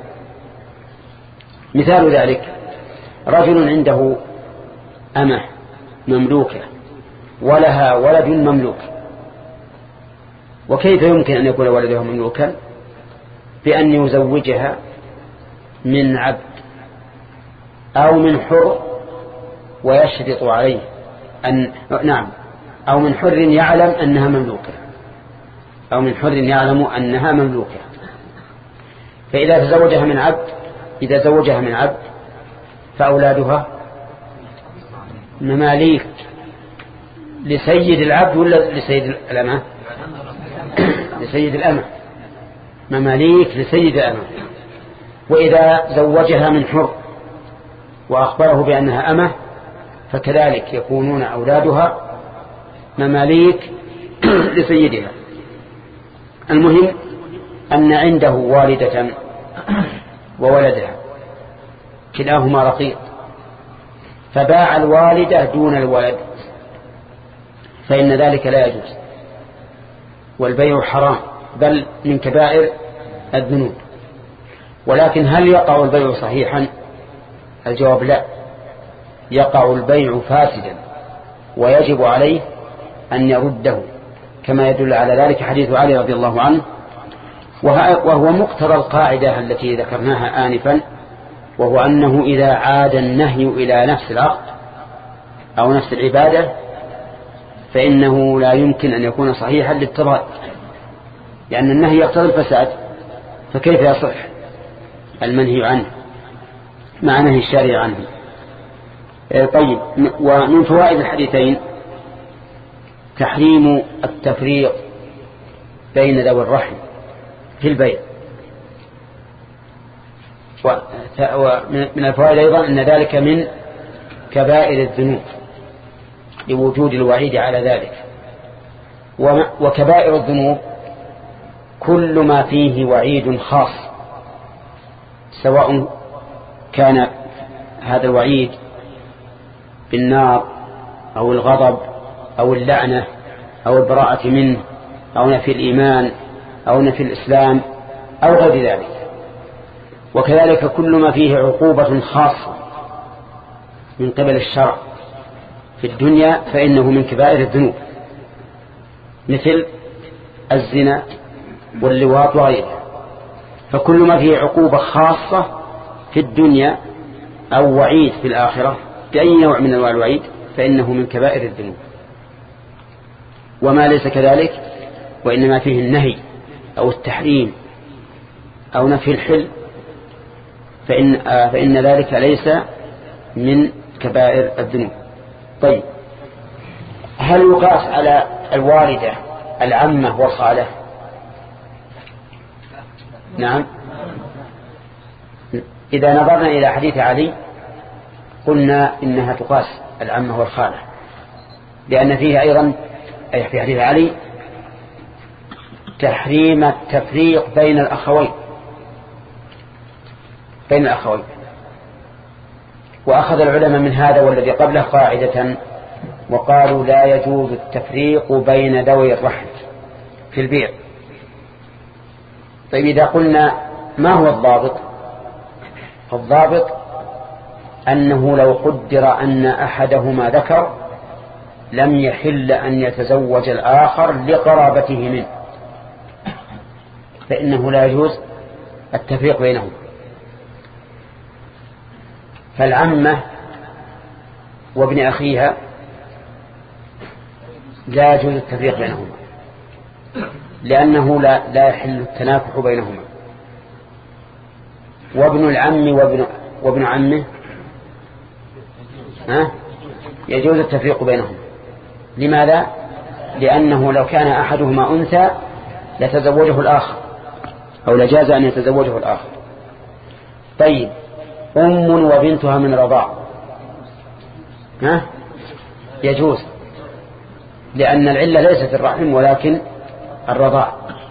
S1: مثال ذلك رجل عنده أمة مملوكة ولها ولد مملوك، وكيف يمكن أن يكون ولدها مملوكا؟ بأن يزوجها من عبد أو من حر ويشرط عليه أن نعم أو من حر يعلم أنها مملوكة أو من حر يعلم أنها مملوكة. فإذا تزوجها من عبد إذا زوجها من عبد فأولادها مماليك لسيد العبد ولا لسيد الأمة؟ لسيد الأمة، مماليك لسيد الأمة. وإذا زوجها من حر وأخبره بأنها أمة فكذلك يكونون أولادها مماليك لسيدها. المهم أن عنده والدة وولدها كلاهما رقيق، فباع الوالدة دون الولد فإن ذلك لا يجوز، والبيع حرام بل من كبائر الذنوب. ولكن هل يقع البيع صحيحا؟ الجواب لا، يقع البيع فاسدا ويجب عليه أن يرده، كما يدل على ذلك حديث علي رضي الله عنه، وهو مقتضى القاعدة التي ذكرناها آنفا، وهو أنه إذا عاد النهي إلى نفس العقد أو نفس العبادة فإنه لا يمكن أن يكون صحيحا للتضاد، لأن النهي يقتضي الفساد، فكيف يصح المنهي عنه مع نهي الشارع عنه؟ طيب، ومن فوائد الحديثين تحريم التفريق بين ذوي الرحم في البيع، ومن الفوائد أيضا أن ذلك من كبائر الذنوب لوجود الوعيد على ذلك. وكبائر الذنوب كل ما فيه وعيد خاص، سواء كان هذا الوعيد بالنار أو الغضب أو اللعنة أو البراءة منه أو نفي الإيمان أو نفي الإسلام أو غير ذلك. وكذلك كل ما فيه عقوبة خاصة من قبل الشرع في الدنيا فإنه من كبائر الذنوب، مثل الزنا واللواط وغيره. فكل ما فيه عقوبة خاصة في الدنيا أو وعيد في الآخرة بأي نوع من أنواع الوعيد فإنه من كبائر الذنوب. وما ليس كذلك وإنما فيه النهي أو التحريم أو نفي الحل فإن, آه فإن ذلك ليس من كبائر الذنوب. طيب، هل يقاس على الوالدة العمة والخالة؟ نعم. إذا نظرنا إلى حديث علي قلنا إنها تقاس العمة والخالة، لأن فيه أيضا أي في حديث علي تحريم التفريق بين الأخوين بين الأخوين وأخذ العلماء من هذا والذي قبله قاعدة وقالوا لا يجوز التفريق بين ذوي الرحم في البيع. طيب، إذا قلنا ما هو الضابط؟ الضابط أنه لو قدر أن أحدهما ذكر لم يحل أن يتزوج الآخر لقرابته منه، فإنه لا يجوز التفريق بينهم. فالعمة وابن أخيها لا يجوز التفريق بينهما، لأنه لا, لا يحل التنافح بينهما. وابن العم وابن, وابن عمه ها يجوز التفريق بينهما. لماذا؟ لأنه لو كان أحدهما أنثى لتزوجه الآخر، أو لجاز أن يتزوجه الآخر. طيب أم وبنتها من رضاع ها يجوز، لأن العلة ليست الرحم ولكن الرضاع.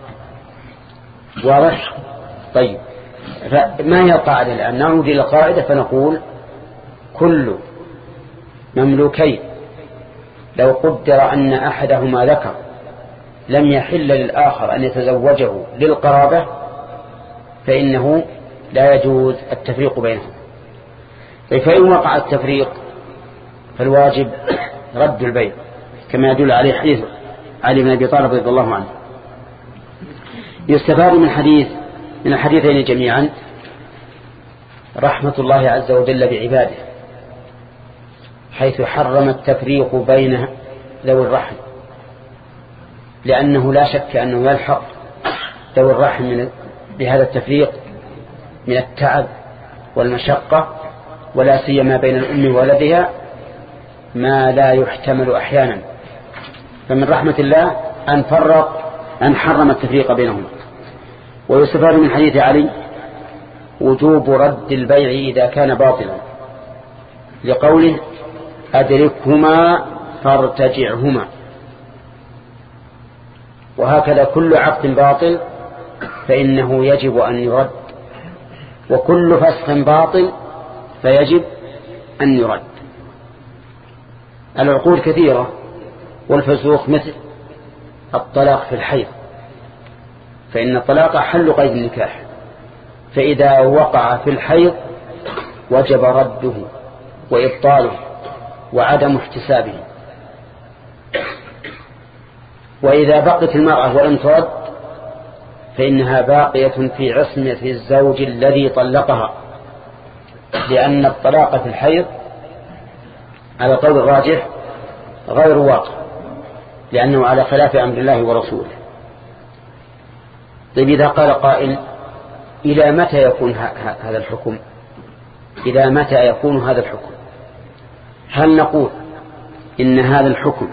S1: واضح؟ طيب فما هي القاعدة الآن؟ نعود إلى القاعدة فنقول كل مملوكين لو قدر أن أحدهما ذكر لم يحل للآخر أن يتزوجه للقرابة فإنه لا يجوز التفريق بينهم. فإن وقع التفريق فالواجب رد البيع كما يدل عليه حديث علي بن أبي طالب رضي الله عنه. يستفاد من حديث من الحديثين جميعا رحمة الله عز وجل بعباده، حيث حرم التفريق بين ذوي الرحم، لأنه لا شك أنه يلحق ذوي الرحم بهذا التفريق من التعب والمشقة، ولا سيما بين الأم وولدها ما لا يحتمل أحيانا. فمن رحمة الله أن فرق أن حرم التفريق بينهما. ويستفاد من حديث علي وجوب رد البيع إذا كان باطلا، لقوله أدركهما فارتجعهما. وهكذا كل عقد باطل فإنه يجب أن يرد، وكل فسخ باطل فيجب أن يرد. العقود كثيرة، والفسوق مثل الطلاق في الحيض، فإن الطلاق حل قيد النكاح، فإذا وقع في الحيض وجب رده وإبطاله وعدم احتسابه. وإذا بقت المرأة ولم ترد فإنها باقية في عصمة الزوج الذي طلقها، لأن الطلاق في الحيض على قول الراجح غير واقع، لأنه على خلاف أمر الله ورسوله. طيب إذا قال قائل إلى متى يكون هذا الحكم؟ إلى متى يكون هذا الحكم؟ هل نقول إن هذا الحكم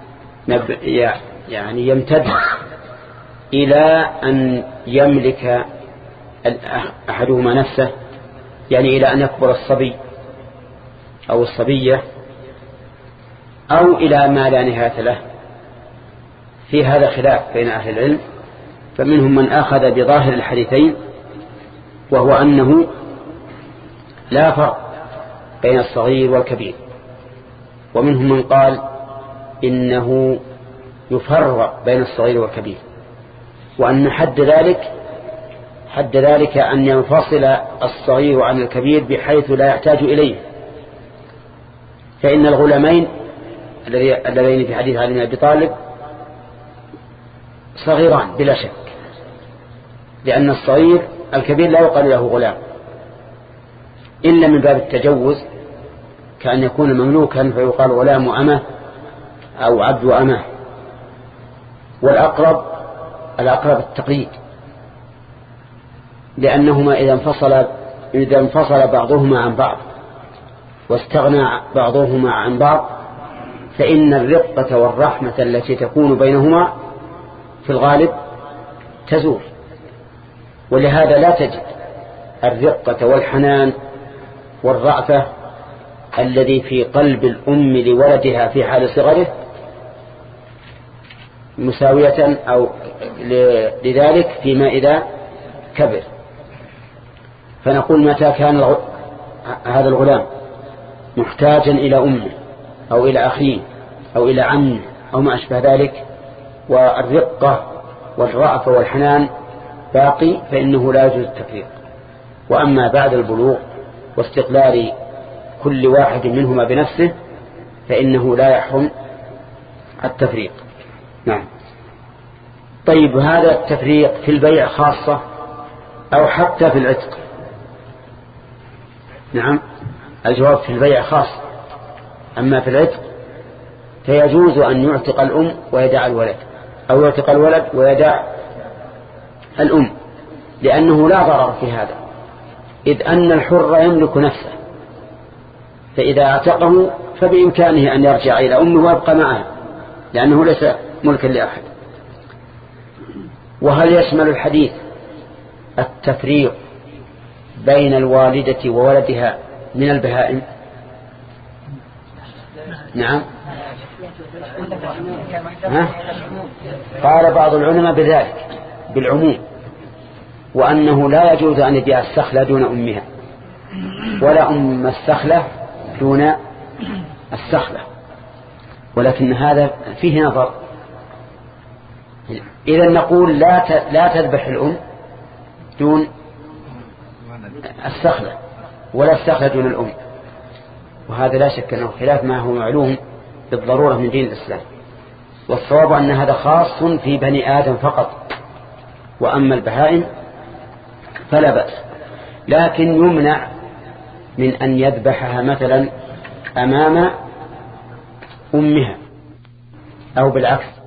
S1: يعني يمتد إلى أن يملك أحدهما نفسه، يعني إلى أن يكبر الصبي أو الصبية، أو إلى ما لا نهاية له؟ في هذا خلاف بين أهل العلم، فمنهم من أخذ بظاهر الحديثين وهو أنه لا فرق بين الصغير والكبير، ومنهم من قال إنه يفرق بين الصغير والكبير، وأن حد ذلك حد ذلك أن ينفصل الصغير عن الكبير بحيث لا يحتاج إليه. فإن الغلامين اللذين في حديث علي بن أبي طالب صغيران بلا شك، لأن الصغير الكبير لا يقال له غلام إلا من باب التجوز، كأن يكون مملوكا فيقال غلام أمه أو عبد أمه. والأقرب الأقرب التقييد، لأنهما إذا انفصل إذا انفصل بعضهما عن بعض واستغنى بعضهما عن بعض فإن الرقة والرحمة التي تكون بينهما في الغالب تزول. ولهذا لا تجد الرقة والحنان والرأفة الذي في قلب الأم لولدها في حال صغره مساوية أو لذلك فيما إذا كبر. فنقول متى كان هذا الغلام محتاجا إلى أمه أو إلى أخيه أو إلى عمه أو ما أشبه ذلك، والرقة والرأفة والحنان باقي، فإنه لا يجوز التفريق. وأما بعد البلوغ واستقلال كل واحد منهما بنفسه فإنه لا يحرم التفريق. نعم. طيب هذا التفريق في البيع خاصة أو حتى في العتق؟ نعم، الجواب في البيع خاص، أما في العتق فيجوز أن يعتق الأم ويدع الولد، أو يعتق الولد ويدع الأم، لأنه لا ضرر في هذا، إذ أن الحر يملك نفسه، فإذا اعتقه فبإمكانه أن يرجع إلى أمه ويبقى معها، لأنه ليس ملكا لأحد. وهل يشمل الحديث التفريق بين الوالدة وولدها من البهائم؟ نعم. ها؟ قال بعض العلماء بذلك بالعموم، وأنه لا يجوز أن يبيع السخلة دون أمها، ولا أم السخلة دون السخلة، ولكن هذا فيه نظر. إذا نقول لا لا تذبح الأم دون السخلة، ولا السخلة دون الأم، وهذا لا شك أنه خلاف ما هو معلوم بالضرورة من دين الإسلام. والصواب أن هذا خاص في بني آدم فقط، وأما البهائم فلا بأس، لكن يمنع من أن يذبحها مثلا أمام أمها، أو بالعكس